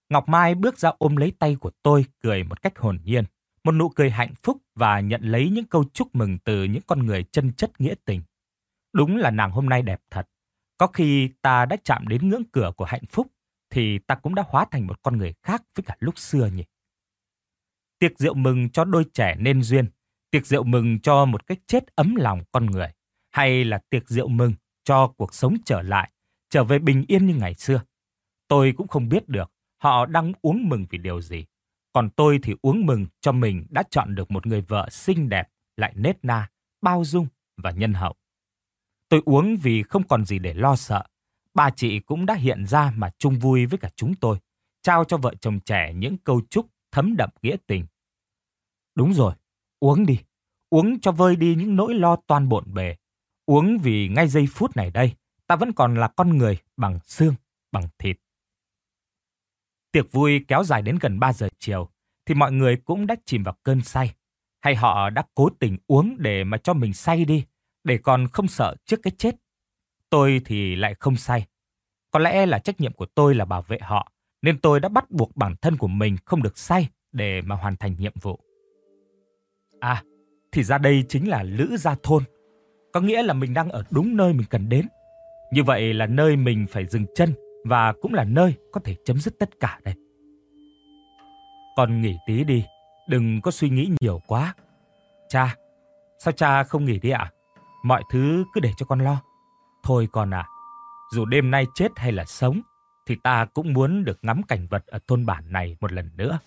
Ngọc Mai bước ra ôm lấy tay của tôi, cười một cách hồn nhiên. Một nụ cười hạnh phúc và nhận lấy những câu chúc mừng từ những con người chân chất nghĩa tình. Đúng là nàng hôm nay đẹp thật. Có khi ta đã chạm đến ngưỡng cửa của hạnh phúc, thì ta cũng đã hóa thành một con người khác với cả lúc xưa nhỉ. Tiệc rượu mừng cho đôi trẻ nên duyên, tiệc rượu mừng cho một cái chết ấm lòng con người, hay là tiệc rượu mừng cho cuộc sống trở lại, trở về bình yên như ngày xưa. Tôi cũng không biết được họ đang uống mừng vì điều gì. Còn tôi thì uống mừng cho mình đã chọn được một người vợ xinh đẹp, lại nết na, bao dung và nhân hậu. Tôi uống vì không còn gì để lo sợ. Bà chị cũng đã hiện ra mà chung vui với cả chúng tôi, trao cho vợ chồng trẻ những câu chúc thấm đậm nghĩa tình. Đúng rồi, uống đi, uống cho vơi đi những nỗi lo toan bộn bề. Uống vì ngay giây phút này đây, ta vẫn còn là con người bằng xương, bằng thịt. Tiệc vui kéo dài đến gần ba giờ chiều, thì mọi người cũng đã chìm vào cơn say. Hay họ đã cố tình uống để mà cho mình say đi, để còn không sợ trước cái chết. Tôi thì lại không say. Có lẽ là trách nhiệm của tôi là bảo vệ họ, nên tôi đã bắt buộc bản thân của mình không được say để mà hoàn thành nhiệm vụ. À, thì ra đây chính là Lữ Gia Thôn. Có nghĩa là mình đang ở đúng nơi mình cần đến. Như vậy là nơi mình phải dừng chân, và cũng là nơi có thể chấm dứt tất cả đây. Con nghỉ tí đi, đừng có suy nghĩ nhiều quá. Cha, sao cha không nghỉ đi ạ? Mọi thứ cứ để cho con lo. Thôi con à, dù đêm nay chết hay là sống, thì ta cũng muốn được ngắm cảnh vật ở thôn bản này một lần nữa.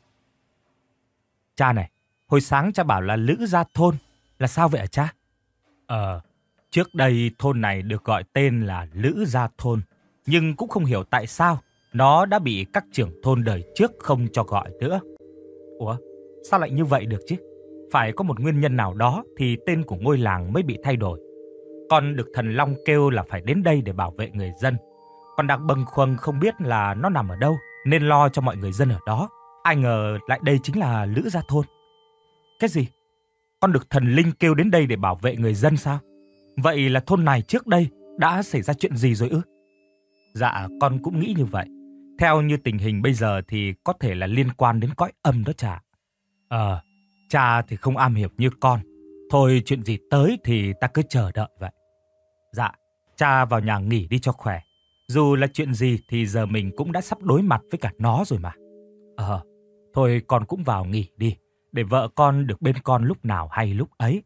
Cha này, hồi sáng cha bảo là Lữ Gia Thôn, là sao vậy hả cha? Ờ, trước đây thôn này được gọi tên là Lữ Gia Thôn, nhưng cũng không hiểu tại sao nó đã bị các trưởng thôn đời trước không cho gọi nữa. Ủa, sao lại như vậy được chứ? Phải có một nguyên nhân nào đó thì tên của ngôi làng mới bị thay đổi. Con được thần Long kêu là phải đến đây để bảo vệ người dân. Con đang bâng khuâng không biết là nó nằm ở đâu, nên lo cho mọi người dân ở đó. Ai ngờ lại đây chính là Lữ Gia Thôn. Cái gì? Con được thần linh kêu đến đây để bảo vệ người dân sao? Vậy là thôn này trước đây đã xảy ra chuyện gì rồi ư? Dạ, con cũng nghĩ như vậy. Theo như tình hình bây giờ thì có thể là liên quan đến cõi âm đó cha. Ờ, cha thì không am hiểu như con. Thôi chuyện gì tới thì ta cứ chờ đợi vậy. Dạ, cha vào nhà nghỉ đi cho khỏe. Dù là chuyện gì thì giờ mình cũng đã sắp đối mặt với cả nó rồi mà. Ờ, thôi con cũng vào nghỉ đi, để vợ con được bên con lúc nào hay lúc ấy.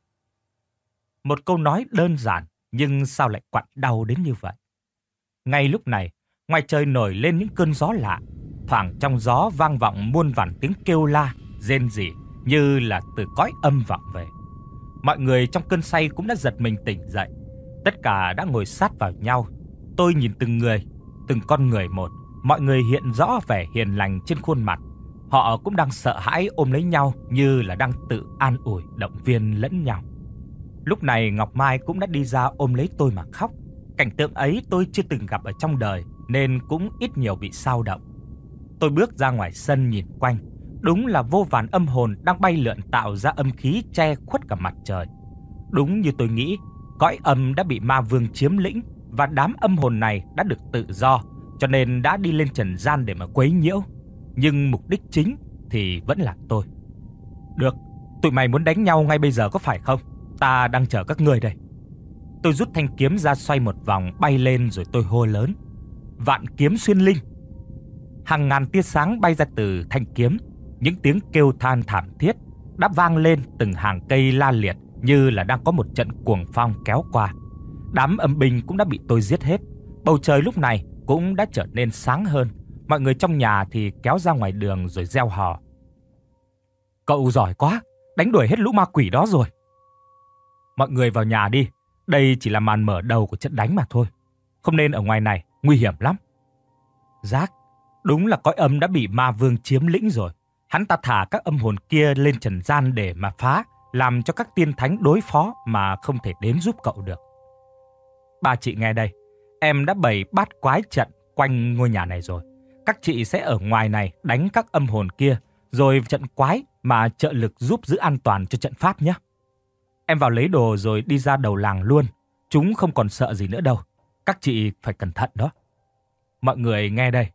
Một câu nói đơn giản, nhưng sao lại quặn đau đến như vậy? Ngay lúc này, ngoài trời nổi lên những cơn gió lạ. Thoảng trong gió vang vọng muôn vàn tiếng kêu la, rên rỉ như là từ cõi âm vọng về. Mọi người trong cơn say cũng đã giật mình tỉnh dậy. Tất cả đã ngồi sát vào nhau. Tôi nhìn từng người, từng con người một. Mọi người hiện rõ vẻ hiền lành trên khuôn mặt. Họ cũng đang sợ hãi ôm lấy nhau, như là đang tự an ủi, động viên lẫn nhau. Lúc này Ngọc Mai cũng đã đi ra ôm lấy tôi mà khóc. Cảnh tượng ấy tôi chưa từng gặp ở trong đời, nên cũng ít nhiều bị xao động. Tôi bước ra ngoài sân nhìn quanh. Đúng là vô vàn âm hồn đang bay lượn tạo ra âm khí che khuất cả mặt trời. Đúng như tôi nghĩ, cõi âm đã bị ma vương chiếm lĩnh, và đám âm hồn này đã được tự do, cho nên đã đi lên trần gian để mà quấy nhiễu. Nhưng mục đích chính thì vẫn là tôi. Được, tụi mày muốn đánh nhau ngay bây giờ có phải không? Ta đang chờ các ngươi đây. Tôi rút thanh kiếm ra xoay một vòng bay lên rồi tôi hô lớn: Vạn kiếm xuyên linh! Hàng ngàn tia sáng bay ra từ thanh kiếm. Những tiếng kêu than thảm thiết đã vang lên từng hàng cây la liệt, như là đang có một trận cuồng phong kéo qua. Đám âm binh cũng đã bị tôi giết hết. Bầu trời lúc này cũng đã trở nên sáng hơn. Mọi người trong nhà thì kéo ra ngoài đường rồi reo hò: Cậu giỏi quá, đánh đuổi hết lũ ma quỷ đó rồi. Mọi người vào nhà đi, đây chỉ là màn mở đầu của trận đánh mà thôi. Không nên ở ngoài này, nguy hiểm lắm. Giác, đúng là cõi âm đã bị ma vương chiếm lĩnh rồi. Hắn ta thả các âm hồn kia lên trần gian để mà phá, làm cho các tiên thánh đối phó mà không thể đến giúp cậu được. Ba chị nghe đây, em đã bày bát quái trận quanh ngôi nhà này rồi. Các chị sẽ ở ngoài này đánh các âm hồn kia, rồi trận quái mà trợ lực giúp giữ an toàn cho trận pháp nhé. Em vào lấy đồ rồi đi ra đầu làng luôn. Chúng không còn sợ gì nữa đâu. Các chị phải cẩn thận đó. Mọi người nghe đây,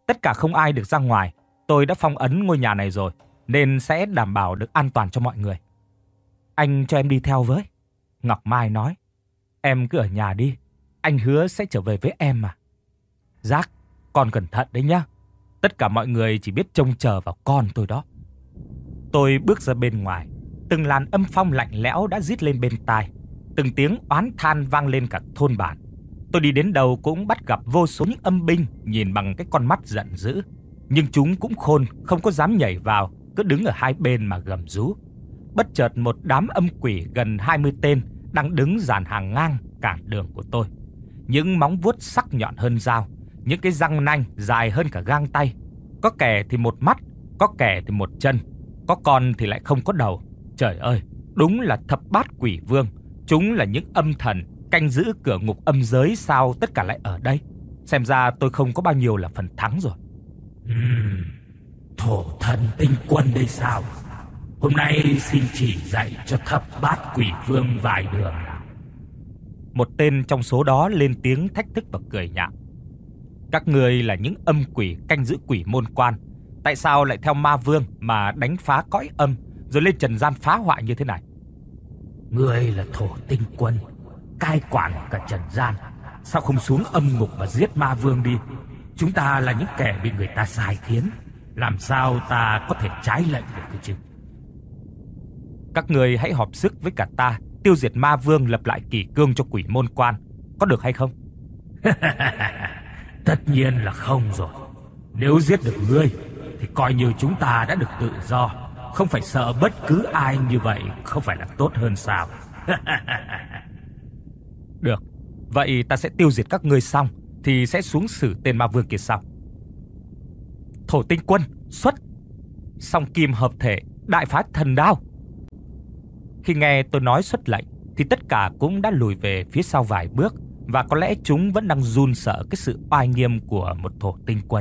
Tất cả không ai được ra ngoài. Tôi đã phong ấn ngôi nhà này rồi, nên sẽ đảm bảo được an toàn cho mọi người. Anh cho em đi theo với. Ngọc Mai nói. Em cứ ở nhà đi. Anh hứa sẽ trở về với em mà. Giác, con cẩn thận đấy nhá. Tất cả mọi người chỉ biết trông chờ vào con tôi đó. Tôi bước ra bên ngoài. Từng làn âm phong lạnh lẽo đã rít lên bên tai. Từng tiếng oán than vang lên cả thôn bản. Tôi đi đến đâu cũng bắt gặp vô số những âm binh nhìn bằng cái con mắt giận dữ. Nhưng chúng cũng khôn, không có dám nhảy vào, cứ đứng ở hai bên mà gầm rú. Bất chợt một đám âm quỷ gần hai mươi tên đang đứng dàn hàng ngang cản đường của tôi. Những móng vuốt sắc nhọn hơn dao, những cái răng nanh dài hơn cả gang tay. Có kẻ thì một mắt, có kẻ thì một chân, có con thì lại không có đầu. Trời ơi, đúng là thập bát quỷ vương. Chúng là những âm thần canh giữ cửa ngục âm giới, sao tất cả lại ở đây? Xem ra tôi không có bao nhiêu là phần thắng rồi. Uhm, thổ thần tinh quân đây sao? Hôm nay xin chỉ dạy cho thập bát quỷ vương vài đường nào. Một tên trong số đó lên tiếng thách thức và cười nhạo. Các người là những âm quỷ canh giữ quỷ môn quan, tại sao lại theo ma vương mà đánh phá cõi âm, rồi lên trần gian phá hoại như thế này? Ngươi là thổ tinh quân, cai quản cả trần gian, sao không xuống âm ngục mà giết ma vương đi? Chúng ta là những kẻ bị người ta sai khiến, làm sao ta có thể trái lệnh được cơ chứ? Các người hãy họp sức với cả ta, tiêu diệt ma vương, lập lại kỷ cương cho quỷ môn quan, có được hay không? Tất nhiên là không rồi. Nếu giết được ngươi thì coi như chúng ta đã được tự do, không phải sợ bất cứ ai, như vậy không phải là tốt hơn sao? Được, vậy ta sẽ tiêu diệt các ngươi xong thì sẽ xuống xử tên ma vương kia sau. Thổ tinh quân xuất, song kim hợp thể, đại phá thần đao. Khi nghe tôi nói xuất lệnh thì tất cả cũng đã lùi về phía sau vài bước, và có lẽ chúng vẫn đang run sợ cái sự oai nghiêm của một thổ tinh quân.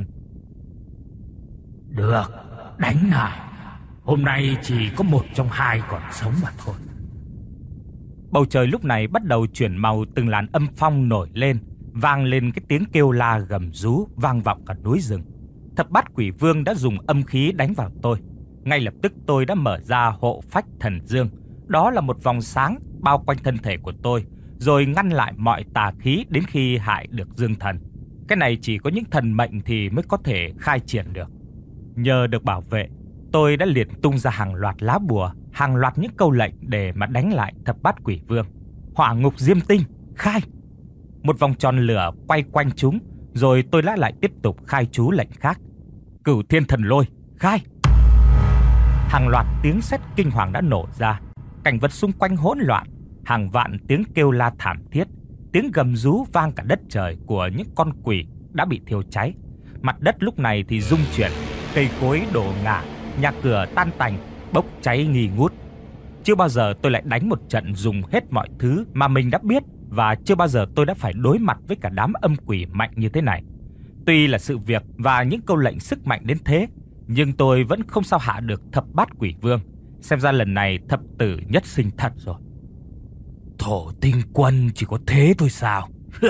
Được, đánh nào. Hôm nay chỉ có một trong hai còn sống mà thôi. Bầu trời lúc này bắt đầu chuyển màu, từng làn âm phong nổi lên, vang lên cái tiếng kêu la gầm rú vang vọng cả núi rừng. Thập bát quỷ vương đã dùng âm khí đánh vào tôi. Ngay lập tức tôi đã mở ra hộ phách thần dương. Đó là một vòng sáng bao quanh thân thể của tôi, rồi ngăn lại mọi tà khí đến khi hại được dương thần. Cái này chỉ có những thần mệnh thì mới có thể khai triển được. Nhờ được bảo vệ, tôi đã liệt tung ra hàng loạt lá bùa, hàng loạt những câu lệnh để mà đánh lại thập bát quỷ vương. Hỏa ngục diêm tinh, khai! Một vòng tròn lửa quay quanh chúng, rồi tôi đã lại tiếp tục khai chú lệnh khác. Cửu thiên thần lôi, khai! Hàng loạt tiếng sét kinh hoàng đã nổ ra, cảnh vật xung quanh hỗn loạn, hàng vạn tiếng kêu la thảm thiết, tiếng gầm rú vang cả đất trời của những con quỷ đã bị thiêu cháy. Mặt đất lúc này thì rung chuyển, cây cối đổ ngả, nhà cửa tan tành, bốc cháy nghi ngút. Chưa bao giờ tôi lại đánh một trận dùng hết mọi thứ mà mình đã biết, và chưa bao giờ tôi đã phải đối mặt với cả đám âm quỷ mạnh như thế này. Tuy là sự việc và những câu lệnh sức mạnh đến thế, nhưng tôi vẫn không sao hạ được thập bát quỷ vương. Xem ra lần này thập tử nhất sinh thật rồi. Thổ tinh quân chỉ có thế thôi sao?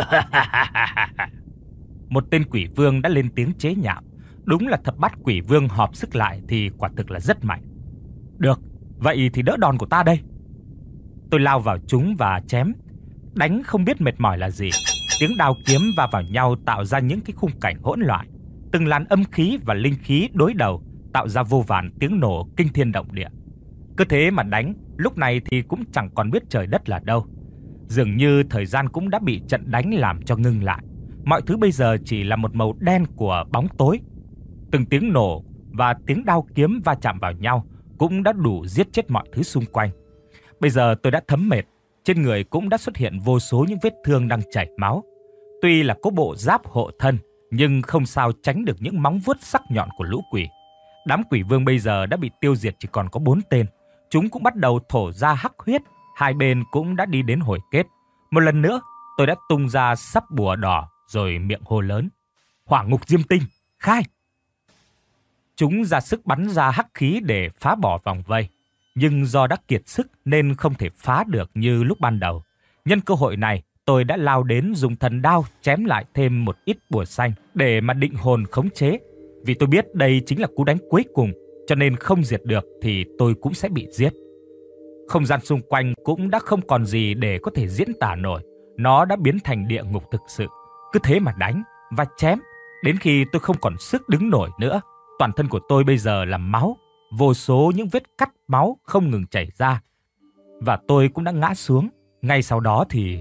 Một tên quỷ vương đã lên tiếng chế nhạo. Đúng là thập bát quỷ vương họp sức lại thì quả thực là rất mạnh. Được, vậy thì đỡ đòn của ta đây. Tôi lao vào chúng và chém. Đánh không biết mệt mỏi là gì. Tiếng đao kiếm va vào nhau tạo ra những cái khung cảnh hỗn loạn. Từng làn âm khí và linh khí đối đầu tạo ra vô vàn tiếng nổ kinh thiên động địa. Cứ thế mà đánh, lúc này thì cũng chẳng còn biết trời đất là đâu. Dường như thời gian cũng đã bị trận đánh làm cho ngưng lại. Mọi thứ bây giờ chỉ là một màu đen của bóng tối. Từng tiếng nổ và tiếng đao kiếm va chạm vào nhau cũng đã đủ giết chết mọi thứ xung quanh. Bây giờ tôi đã thấm mệt, trên người cũng đã xuất hiện vô số những vết thương đang chảy máu. Tuy là có bộ giáp hộ thân, nhưng không sao tránh được những móng vuốt sắc nhọn của lũ quỷ. Đám quỷ vương bây giờ đã bị tiêu diệt chỉ còn có bốn tên. Chúng cũng bắt đầu thổ ra hắc huyết, hai bên cũng đã đi đến hồi kết. Một lần nữa, tôi đã tung ra sắp bùa đỏ rồi miệng hô lớn. Hỏa ngục diêm tinh, khai! Chúng ra sức bắn ra hắc khí để phá bỏ vòng vây. Nhưng do đã kiệt sức nên không thể phá được như lúc ban đầu. Nhân cơ hội này, tôi đã lao đến dùng thần đao chém lại thêm một ít bùa xanh để mà định hồn khống chế. Vì tôi biết đây chính là cú đánh cuối cùng, cho nên không diệt được thì tôi cũng sẽ bị giết. Không gian xung quanh cũng đã không còn gì để có thể diễn tả nổi. Nó đã biến thành địa ngục thực sự. Cứ thế mà đánh và chém, đến khi tôi không còn sức đứng nổi nữa. Toàn thân của tôi bây giờ là máu, vô số những vết cắt máu không ngừng chảy ra. Và tôi cũng đã ngã xuống. Ngay sau đó thì...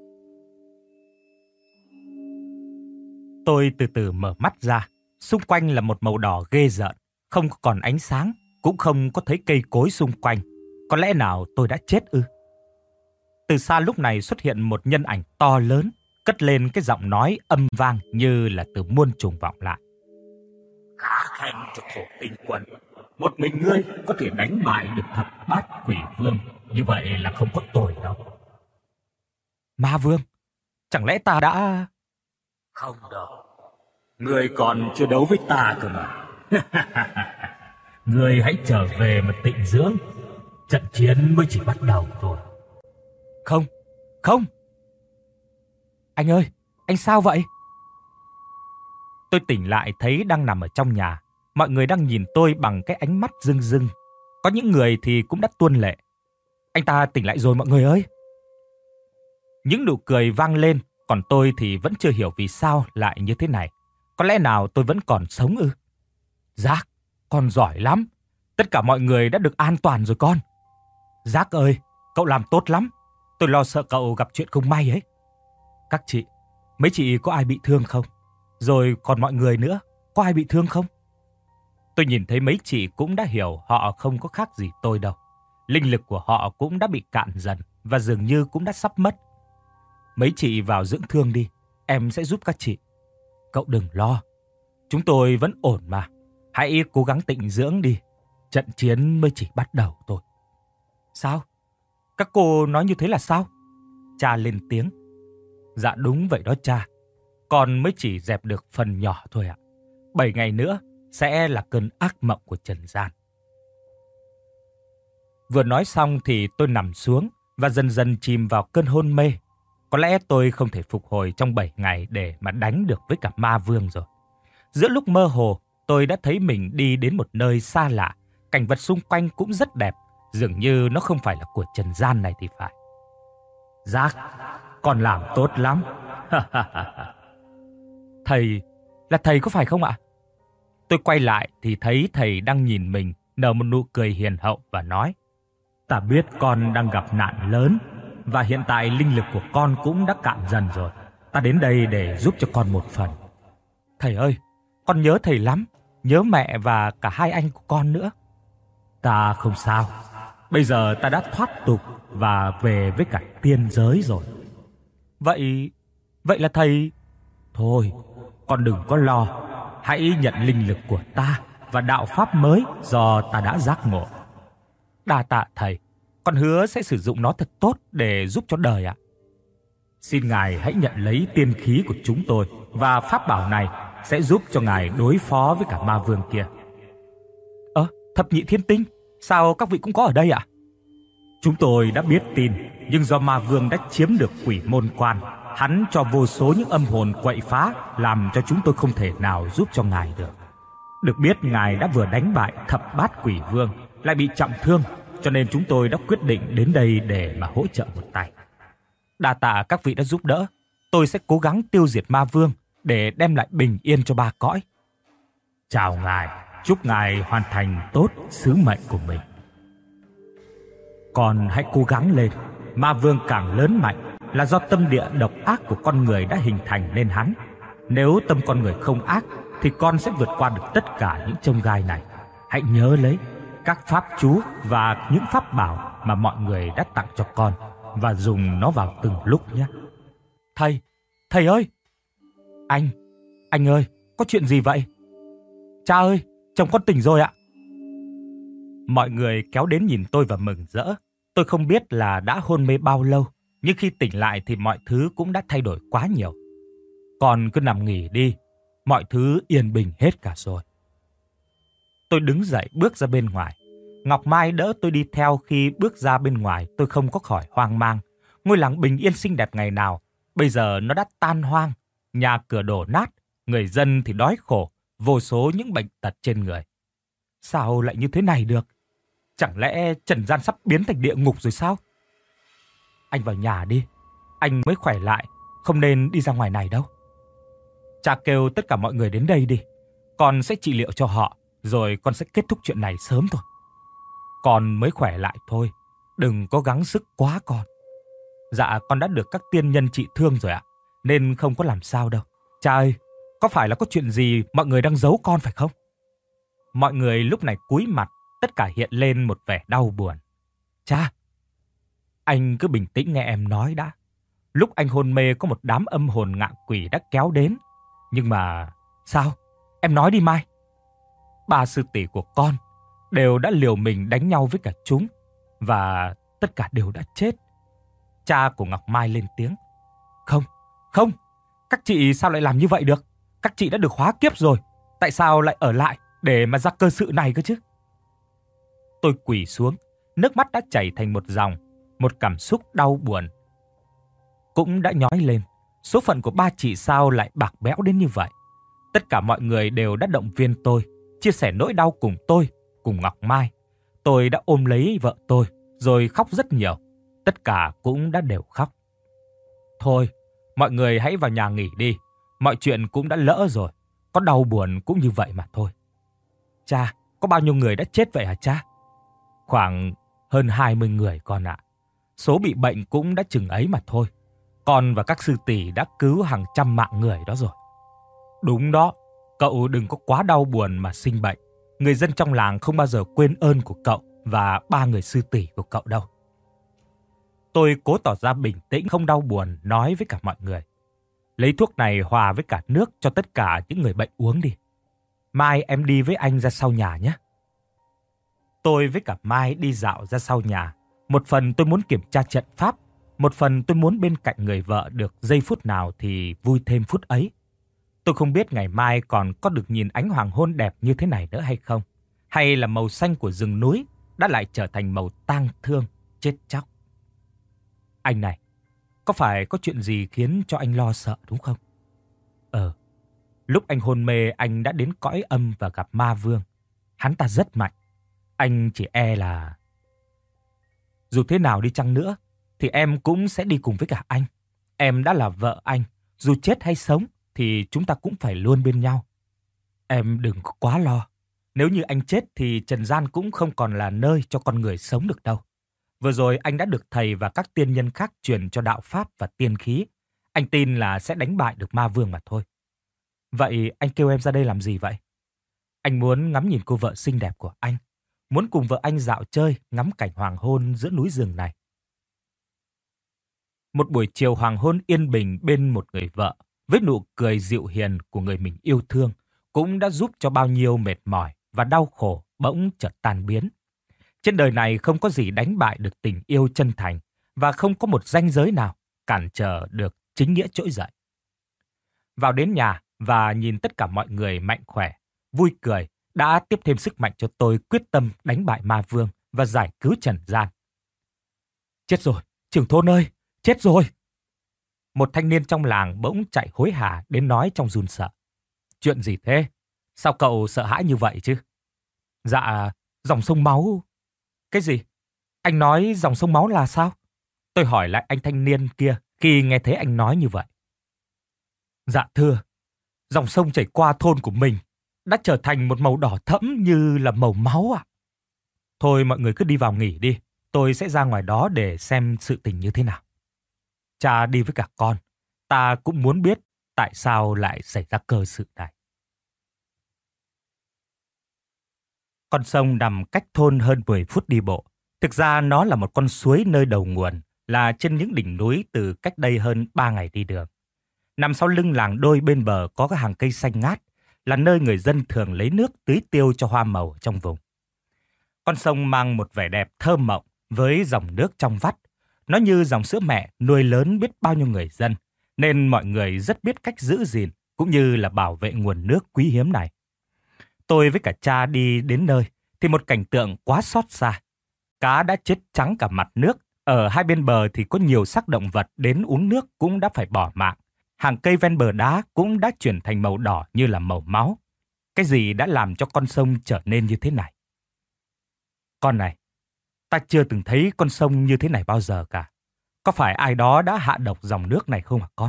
tôi từ từ mở mắt ra. Xung quanh là một màu đỏ ghê rợn. Không có còn ánh sáng, cũng không có thấy cây cối xung quanh. Có lẽ nào tôi đã chết ư? Từ xa lúc này xuất hiện một nhân ảnh to lớn, cất lên cái giọng nói âm vang như là từ muôn trùng vọng lại. Khá khen cho thổ tinh quân. Một mình ngươi có thể đánh bại được thập bát quỷ vương. Như vậy là không có tội đâu. Ma vương? Chẳng lẽ ta đã... Không đâu. Ngươi còn chưa đấu với ta cơ mà. Ngươi hãy trở về mà tịnh dưỡng. Trận chiến mới chỉ bắt đầu thôi. Không, không. Anh ơi, anh sao vậy? Tôi tỉnh lại thấy đang nằm ở trong nhà. Mọi người đang nhìn tôi bằng cái ánh mắt rưng rưng. Có những người thì cũng đã tuôn lệ. Anh ta tỉnh lại rồi mọi người ơi. Những nụ cười vang lên, còn tôi thì vẫn chưa hiểu vì sao lại như thế này. Có lẽ nào tôi vẫn còn sống ư? Giác, con giỏi lắm. Tất cả mọi người đã được an toàn rồi con. Giác ơi, cậu làm tốt lắm. Tôi lo sợ cậu gặp chuyện không may ấy. Các chị, mấy chị có ai bị thương không? Rồi còn mọi người nữa, có ai bị thương không? Tôi nhìn thấy mấy chị cũng đã hiểu họ không có khác gì tôi đâu. Linh lực của họ cũng đã bị cạn dần và dường như cũng đã sắp mất. Mấy chị vào dưỡng thương đi, em sẽ giúp các chị. Cậu đừng lo, chúng tôi vẫn ổn mà. Hãy cố gắng tịnh dưỡng đi, trận chiến mới chỉ bắt đầu thôi. Sao? Các cô nói như thế là sao? Cha lên tiếng. Dạ đúng vậy đó cha. Con mới chỉ dẹp được phần nhỏ thôi ạ. Bảy ngày nữa sẽ là cơn ác mộng của trần gian. Vừa nói xong thì tôi nằm xuống và dần dần chìm vào cơn hôn mê. Có lẽ tôi không thể phục hồi trong bảy ngày để mà đánh được với cả ma vương rồi. Giữa lúc mơ hồ, tôi đã thấy mình đi đến một nơi xa lạ. Cảnh vật xung quanh cũng rất đẹp, dường như nó không phải là của trần gian này thì phải. Giác, con làm tốt lắm. Thầy, là thầy có phải không ạ? Tôi quay lại thì thấy thầy đang nhìn mình, nở một nụ cười hiền hậu và nói: Ta biết con đang gặp nạn lớn, và hiện tại linh lực của con cũng đã cạn dần rồi. Ta đến đây để giúp cho con một phần. Thầy ơi, con nhớ thầy lắm, nhớ mẹ và cả hai anh của con nữa. Ta không sao, bây giờ ta đã thoát tục và về với cả tiên giới rồi. Vậy, vậy là thầy... Thôi, con đừng có lo, hãy nhận linh lực của ta và đạo pháp mới do ta đã giác ngộ. Đa tạ thầy, con hứa sẽ sử dụng nó thật tốt để giúp cho đời ạ. Xin ngài hãy nhận lấy tiên khí của chúng tôi, và pháp bảo này sẽ giúp cho ngài đối phó với cả ma vương kia. Ơ, thập nhị thiên tinh, sao các vị cũng có ở đây ạ? Chúng tôi đã biết tin, nhưng do ma vương đã chiếm được quỷ môn quan, hắn cho vô số những âm hồn quậy phá, làm cho chúng tôi không thể nào giúp cho ngài được. Được biết ngài đã vừa đánh bại thập bát quỷ vương, lại bị trọng thương, cho nên chúng tôi đã quyết định đến đây để mà hỗ trợ một tay. Đa tạ các vị đã giúp đỡ, tôi sẽ cố gắng tiêu diệt ma vương để đem lại bình yên cho ba cõi. Chào ngài, chúc ngài hoàn thành tốt sứ mệnh của mình. Còn hãy cố gắng lên, ma vương càng lớn mạnh là do tâm địa độc ác của con người đã hình thành nên hắn. Nếu tâm con người không ác thì con sẽ vượt qua được tất cả những chông gai này. Hãy nhớ lấy các pháp chú và những pháp bảo mà mọi người đã tặng cho con và dùng nó vào từng lúc nhé. Thầy, thầy ơi! Anh, anh ơi, có chuyện gì vậy? Cha ơi, chồng con tỉnh rồi ạ. Mọi người kéo đến nhìn tôi và mừng rỡ. Tôi không biết là đã hôn mê bao lâu, nhưng khi tỉnh lại thì mọi thứ cũng đã thay đổi quá nhiều. Con cứ nằm nghỉ đi, mọi thứ yên bình hết cả rồi. Tôi đứng dậy bước ra bên ngoài. Ngọc Mai đỡ tôi đi theo. Khi bước ra bên ngoài tôi không có khỏi hoang mang. Ngôi làng bình yên xinh đẹp ngày nào Bây giờ nó đã tan hoang, nhà cửa đổ nát, người dân thì đói khổ, vô số những bệnh tật trên người. Sao lại như thế này được? Chẳng lẽ trần gian sắp biến thành địa ngục rồi sao? Anh vào nhà đi, anh mới khỏe lại, không nên đi ra ngoài này đâu. Cha kêu tất cả mọi người đến đây đi, con sẽ trị liệu cho họ, rồi con sẽ kết thúc chuyện này sớm thôi. Con mới khỏe lại thôi, đừng có gắng sức quá con. Dạ con đã được các tiên nhân trị thương rồi ạ, nên không có làm sao đâu. Cha ơi, có phải là có chuyện gì mọi người đang giấu con phải không? Mọi người lúc này cúi mặt, tất cả hiện lên một vẻ đau buồn. Cha, anh cứ bình tĩnh nghe em nói đã. Lúc anh hôn mê có một đám âm hồn ngạ quỷ đã kéo đến. Nhưng mà... Sao? Em nói đi Mai. Ba sư tỷ của con đều đã liều mình đánh nhau với cả chúng. Và tất cả đều đã chết. Cha của Ngọc Mai lên tiếng. Không, không. Các chị sao lại làm như vậy được? Các chị đã được hóa kiếp rồi. Tại sao lại ở lại để mà ra cơ sự này cơ chứ? Tôi quỳ xuống. Nước mắt đã chảy thành một dòng. Một cảm xúc đau buồn cũng đã nhói lên. Số phận của ba chị sao lại bạc bẽo đến như vậy? Tất cả mọi người đều đã động viên tôi, chia sẻ nỗi đau cùng tôi, cùng Ngọc Mai. Tôi đã ôm lấy vợ tôi, rồi khóc rất nhiều. Tất cả cũng đã đều khóc. Thôi, mọi người hãy vào nhà nghỉ đi. Mọi chuyện cũng đã lỡ rồi. Có đau buồn cũng như vậy mà thôi. Cha, có bao nhiêu người đã chết vậy hả cha? Khoảng hơn hai mươi người con ạ. Số bị bệnh cũng đã chừng ấy mà thôi. Con và các sư tỷ đã cứu hàng trăm mạng người đó rồi. Đúng đó, cậu đừng có quá đau buồn mà sinh bệnh. Người dân trong làng không bao giờ quên ơn của cậu và ba người sư tỷ của cậu đâu. Tôi cố tỏ ra bình tĩnh, không đau buồn, nói với cả mọi người. Lấy thuốc này hòa với cả nước cho tất cả những người bệnh uống đi. Mai em đi với anh ra sau nhà nhé. Tôi với cả Mai đi dạo ra sau nhà. Một phần tôi muốn kiểm tra trận pháp. Một phần tôi muốn bên cạnh người vợ được giây phút nào thì vui thêm phút ấy. Tôi không biết ngày mai còn có được nhìn ánh hoàng hôn đẹp như thế này nữa hay không. Hay là màu xanh của rừng núi đã lại trở thành màu tang thương, chết chóc. Anh này, có phải có chuyện gì khiến cho anh lo sợ đúng không? Ờ, lúc anh hôn mê anh đã đến cõi âm và gặp ma vương. Hắn ta rất mạnh. Anh chỉ e là... Dù thế nào đi chăng nữa, thì em cũng sẽ đi cùng với cả anh. Em đã là vợ anh, dù chết hay sống, thì chúng ta cũng phải luôn bên nhau. Em đừng có quá lo. Nếu như anh chết thì trần gian cũng không còn là nơi cho con người sống được đâu. Vừa rồi anh đã được thầy và các tiên nhân khác truyền cho đạo pháp và tiên khí. Anh tin là sẽ đánh bại được ma vương mà thôi. Vậy anh kêu em ra đây làm gì vậy? Anh muốn ngắm nhìn cô vợ xinh đẹp của anh. Muốn cùng vợ anh dạo chơi, ngắm cảnh hoàng hôn giữa núi rừng này. Một buổi chiều hoàng hôn yên bình bên một người vợ, với nụ cười dịu hiền của người mình yêu thương, cũng đã giúp cho bao nhiêu mệt mỏi và đau khổ bỗng chợt tan biến. Trên đời này không có gì đánh bại được tình yêu chân thành, và không có một ranh giới nào cản trở được chính nghĩa trỗi dậy. Vào đến nhà và nhìn tất cả mọi người mạnh khỏe, vui cười, đã tiếp thêm sức mạnh cho tôi quyết tâm đánh bại ma vương và giải cứu trần gian. Chết rồi, trưởng thôn ơi, chết rồi! Một thanh niên trong làng bỗng chạy hối hả đến nói trong run sợ. Chuyện gì thế? Sao cậu sợ hãi như vậy chứ? Dạ, dòng sông máu. Cái gì? Anh nói dòng sông máu là sao? Tôi hỏi lại anh thanh niên kia khi nghe thấy anh nói như vậy. Dạ thưa, dòng sông chảy qua thôn của mình đã trở thành một màu đỏ thẫm như là màu máu ạ. Thôi mọi người cứ đi vào nghỉ đi, tôi sẽ ra ngoài đó để xem sự tình như thế nào. Cha đi với cả con, ta cũng muốn biết tại sao lại xảy ra cơ sự này. Con sông nằm cách thôn hơn mười phút đi bộ. Thực ra nó là một con suối nơi đầu nguồn, là trên những đỉnh núi từ cách đây hơn ba ngày đi đường. Nằm sau lưng làng đôi bên bờ có các hàng cây xanh ngát, là nơi người dân thường lấy nước tưới tiêu cho hoa màu trong vùng. Con sông mang một vẻ đẹp thơm mộng với dòng nước trong vắt. Nó như dòng sữa mẹ nuôi lớn biết bao nhiêu người dân, nên mọi người rất biết cách giữ gìn cũng như là bảo vệ nguồn nước quý hiếm này. Tôi với cả cha đi đến nơi thì một cảnh tượng quá xót xa. Cá đã chết trắng cả mặt nước Ở hai bên bờ thì có nhiều xác động vật đến uống nước cũng đã phải bỏ mạng. Hàng cây ven bờ đá cũng đã chuyển thành màu đỏ như là màu máu. Cái gì đã làm cho con sông trở nên như thế này? Con này, ta chưa từng thấy con sông như thế này bao giờ cả. Có phải ai đó đã hạ độc dòng nước này không hả con?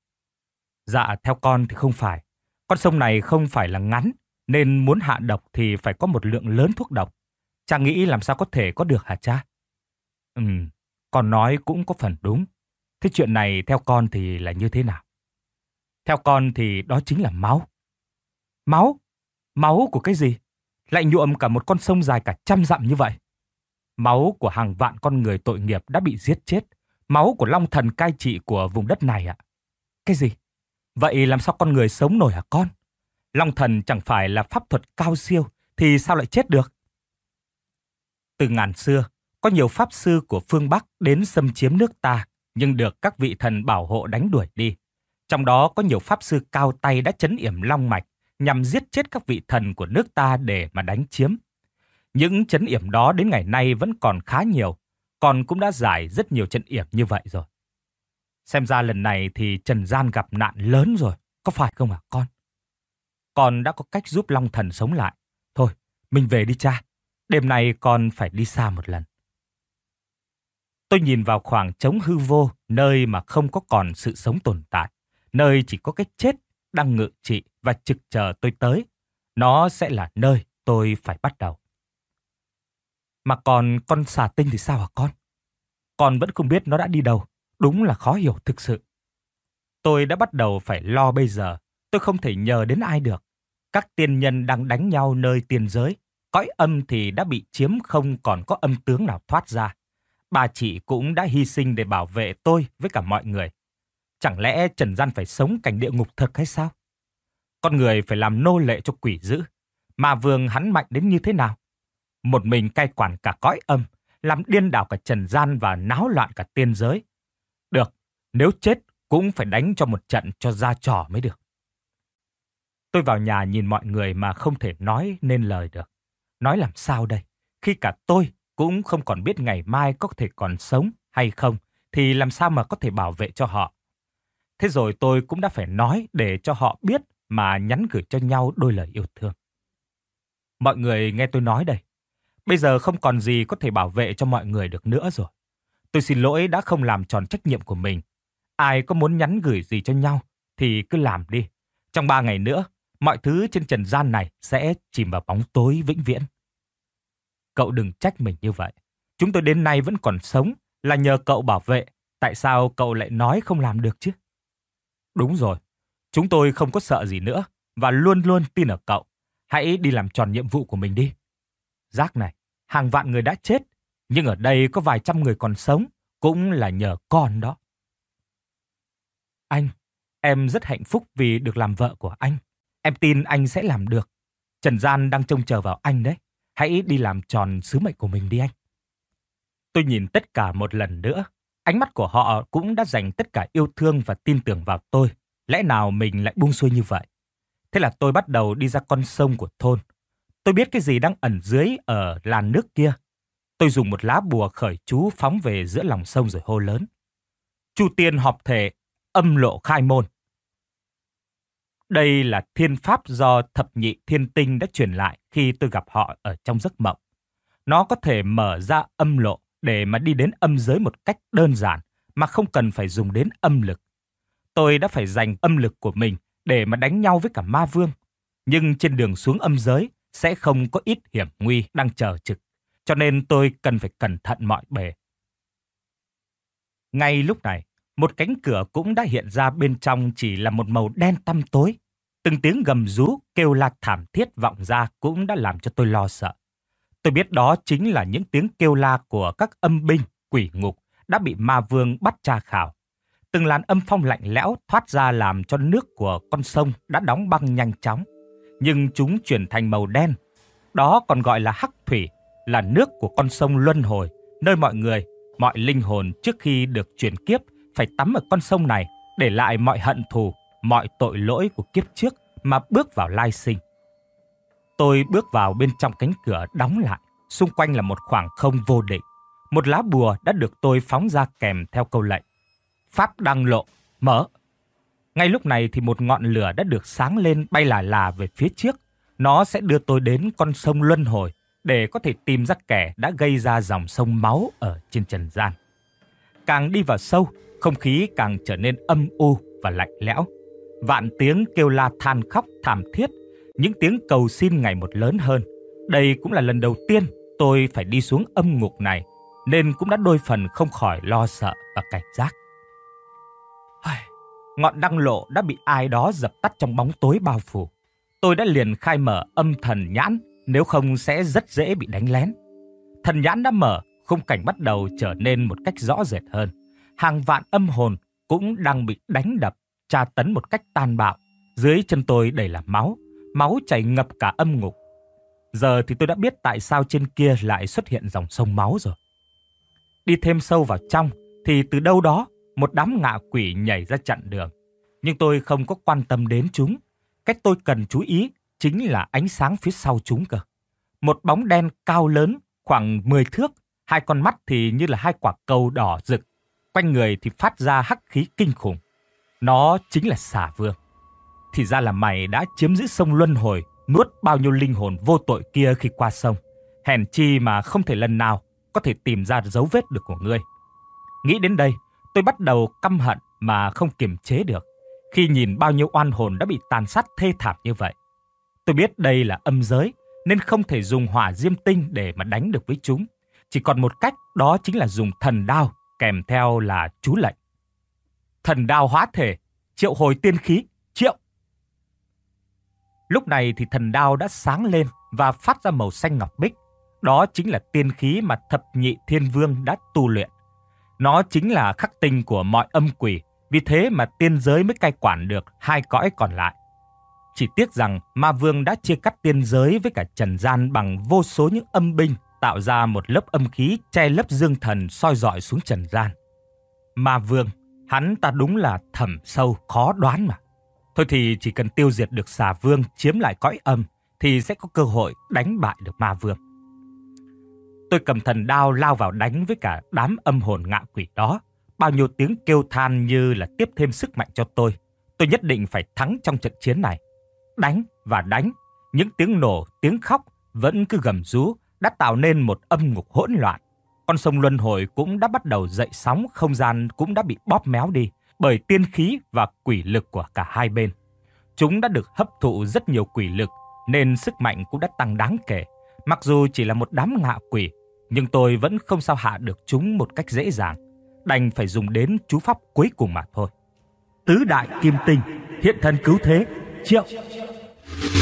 Dạ, theo con thì không phải. Con sông này không phải là ngắn, nên muốn hạ độc thì phải có một lượng lớn thuốc độc. Cha nghĩ làm sao có thể có được hả cha? Ừm, con nói cũng có phần đúng. Thế chuyện này theo con thì là như thế nào? Theo con thì đó chính là máu. Máu? Máu của cái gì? Lại nhuộm cả một con sông dài cả trăm dặm như vậy. Máu của hàng vạn con người tội nghiệp đã bị giết chết. Máu của long thần cai trị của vùng đất này ạ. Cái gì? Vậy làm sao con người sống nổi hả con? Long thần chẳng phải là pháp thuật cao siêu, thì sao lại chết được? Từ ngàn xưa, có nhiều pháp sư của phương Bắc đến xâm chiếm nước ta, nhưng được các vị thần bảo hộ đánh đuổi đi. Trong đó có nhiều pháp sư cao tay đã trấn yểm long mạch, nhằm giết chết các vị thần của nước ta để mà đánh chiếm. Những trấn yểm đó đến ngày nay vẫn còn khá nhiều, còn cũng đã giải rất nhiều trấn yểm như vậy rồi. Xem ra lần này thì Trần gian gặp nạn lớn rồi, có phải không hả con? Con đã có cách giúp long thần sống lại. Thôi, mình về đi cha. Đêm nay con phải đi xa một lần. Tôi nhìn vào khoảng trống hư vô, nơi mà không có còn sự sống tồn tại. Nơi chỉ có cái chết đang ngự trị và trực chờ tôi tới. Nó sẽ là nơi tôi phải bắt đầu. Mà còn con xà tinh thì sao hả con? Con vẫn không biết nó đã đi đâu. Đúng là khó hiểu thực sự. Tôi đã bắt đầu phải lo bây giờ. Tôi không thể nhờ đến ai được. Các tiên nhân đang đánh nhau nơi tiên giới. Cõi âm thì đã bị chiếm, không còn có âm tướng nào thoát ra. Bà chị cũng đã hy sinh để bảo vệ tôi với cả mọi người. Chẳng lẽ trần gian phải sống cảnh địa ngục thật hay sao? Con người phải làm nô lệ cho quỷ dữ. Ma vương hắn mạnh đến như thế nào? Một mình cai quản cả cõi âm, làm điên đảo cả trần gian và náo loạn cả tiên giới. Được, nếu chết cũng phải đánh cho một trận cho ra trò mới được. Tôi vào nhà nhìn mọi người mà không thể nói nên lời được. Nói làm sao đây? Khi cả tôi cũng không còn biết ngày mai có thể còn sống hay không, thì làm sao mà có thể bảo vệ cho họ. Thế rồi tôi cũng đã phải nói để cho họ biết mà nhắn gửi cho nhau đôi lời yêu thương. Mọi người nghe tôi nói đây. Bây giờ không còn gì có thể bảo vệ cho mọi người được nữa rồi. Tôi xin lỗi đã không làm tròn trách nhiệm của mình. Ai có muốn nhắn gửi gì cho nhau thì cứ làm đi. Trong ba ngày nữa, mọi thứ trên trần gian này sẽ chìm vào bóng tối vĩnh viễn. Cậu đừng trách mình như vậy. Chúng tôi đến nay vẫn còn sống là nhờ cậu bảo vệ. Tại sao cậu lại nói không làm được chứ? Đúng rồi. Chúng tôi không có sợ gì nữa và luôn luôn tin ở cậu. Hãy đi làm tròn nhiệm vụ của mình đi. Giác này, hàng vạn người đã chết, nhưng ở đây có vài trăm người còn sống, cũng là nhờ con đó. Anh, em rất hạnh phúc vì được làm vợ của anh. Em tin anh sẽ làm được. Trần gian đang trông chờ vào anh đấy. Hãy đi làm tròn sứ mệnh của mình đi anh. Tôi nhìn tất cả một lần nữa. Ánh mắt của họ cũng đã dành tất cả yêu thương và tin tưởng vào tôi. Lẽ nào mình lại buông xuôi như vậy? Thế là tôi bắt đầu đi ra con sông của thôn. Tôi biết cái gì đang ẩn dưới ở làn nước kia. Tôi dùng một lá bùa khởi chú phóng về giữa lòng sông rồi hô lớn. Chu tiên họp thể, âm lộ khai môn. Đây là thiên pháp do thập nhị thiên tinh đã truyền lại khi tôi gặp họ ở trong giấc mộng. Nó có thể mở ra âm lộ để mà đi đến âm giới một cách đơn giản mà không cần phải dùng đến âm lực. Tôi đã phải dành âm lực của mình để mà đánh nhau với cả ma vương. Nhưng trên đường xuống âm giới sẽ không có ít hiểm nguy đang chờ trực. Cho nên tôi cần phải cẩn thận mọi bề. Ngay lúc này, một cánh cửa cũng đã hiện ra, bên trong chỉ là một màu đen tăm tối. Từng tiếng gầm rú, kêu la thảm thiết vọng ra cũng đã làm cho tôi lo sợ. Tôi biết đó chính là những tiếng kêu la của các âm binh, quỷ ngục đã bị ma vương bắt tra khảo. Từng làn âm phong lạnh lẽo thoát ra làm cho nước của con sông đã đóng băng nhanh chóng. Nhưng chúng chuyển thành màu đen. Đó còn gọi là hắc thủy, là nước của con sông luân hồi, nơi mọi người, mọi linh hồn trước khi được chuyển kiếp phải tắm ở con sông này, để lại mọi hận thù, mọi tội lỗi của kiếp trước mà bước vào lai sinh. Tôi bước vào bên trong cánh cửa đóng lại, xung quanh là một khoảng không vô định. một lá bùa đã được tôi phóng ra kèm theo câu lệnh. Pháp đăng lộ, mở. Ngay lúc này thì một ngọn lửa đã được sáng lên bay lả lả về phía trước. Nó sẽ đưa tôi đến con sông Luân Hồi để có thể tìm ra kẻ đã gây ra dòng sông máu ở trên trần gian. Càng đi vào sâu, không khí càng trở nên âm u và lạnh lẽo. Vạn tiếng kêu la than khóc thảm thiết, những tiếng cầu xin ngày một lớn hơn. Đây cũng là lần đầu tiên tôi phải đi xuống âm ngục này, nên cũng đã đôi phần không khỏi lo sợ và cảnh giác. Ngọn đăng lộ đã bị ai đó dập tắt trong bóng tối bao phủ. Tôi đã liền khai mở âm thần nhãn, nếu không sẽ rất dễ bị đánh lén. Thần nhãn đã mở, khung cảnh bắt đầu trở nên một cách rõ rệt hơn. Hàng vạn âm hồn cũng đang bị đánh đập, tra tấn một cách tàn bạo. Dưới chân tôi đầy là máu, máu chảy ngập cả âm ngục. Giờ thì tôi đã biết tại sao trên kia lại xuất hiện dòng sông máu rồi. Đi thêm sâu vào trong thì từ đâu đó một đám ngạ quỷ nhảy ra chặn đường. Nhưng tôi không có quan tâm đến chúng. Cách tôi cần chú ý chính là ánh sáng phía sau chúng cơ. Một bóng đen cao lớn khoảng mười thước, hai con mắt thì như là hai quả cầu đỏ rực, quanh người thì phát ra hắc khí kinh khủng. Nó chính là Xà Vương. Thì ra là mày đã chiếm giữ sông Luân Hồi, nuốt bao nhiêu linh hồn vô tội kia khi qua sông. Hèn chi mà không thể lần nào có thể tìm ra dấu vết được của ngươi. Nghĩ đến đây, tôi bắt đầu căm hận mà không kiềm chế được khi nhìn bao nhiêu oan hồn đã bị tàn sát thê thảm như vậy. Tôi biết đây là âm giới nên không thể dùng hỏa diêm tinh để mà đánh được với chúng. Chỉ còn một cách, đó chính là dùng thần đao kèm theo là chú lệnh. Thần đao hóa thể, triệu hồi tiên khí, triệu. Lúc này thì thần đao đã sáng lên và phát ra màu xanh ngọc bích. Đó chính là tiên khí mà thập nhị thiên vương đã tu luyện. Nó chính là khắc tinh của mọi âm quỷ, vì thế mà tiên giới mới cai quản được hai cõi còn lại. Chỉ tiếc rằng ma vương đã chia cắt tiên giới với cả trần gian bằng vô số những âm binh, tạo ra một lớp âm khí che lấp dương thần soi rọi xuống trần gian. Ma vương, hắn ta đúng là thẳm sâu khó đoán mà. Thôi thì chỉ cần tiêu diệt được Xà Vương, chiếm lại cõi âm thì sẽ có cơ hội đánh bại được ma vương. Tôi cầm thần đao lao vào đánh với cả đám âm hồn ngạ quỷ đó. Bao nhiêu tiếng kêu than như là tiếp thêm sức mạnh cho tôi. Tôi nhất định phải thắng trong trận chiến này. Đánh và đánh, những tiếng nổ, tiếng khóc vẫn cứ gầm rú đã tạo nên một âm ngục hỗn loạn. Con sông Luân Hồi cũng đã bắt đầu dậy sóng, không gian cũng đã bị bóp méo đi bởi tiên khí và quỷ lực của cả hai bên. Chúng đã được hấp thụ rất nhiều quỷ lực nên sức mạnh cũng đã tăng đáng kể. Mặc dù chỉ là một đám ngạ quỷ, nhưng tôi vẫn không sao hạ được chúng một cách dễ dàng. Đành phải dùng đến chú pháp cuối cùng mà thôi. Tứ đại kim tinh, hiện thân cứu thế, triệu.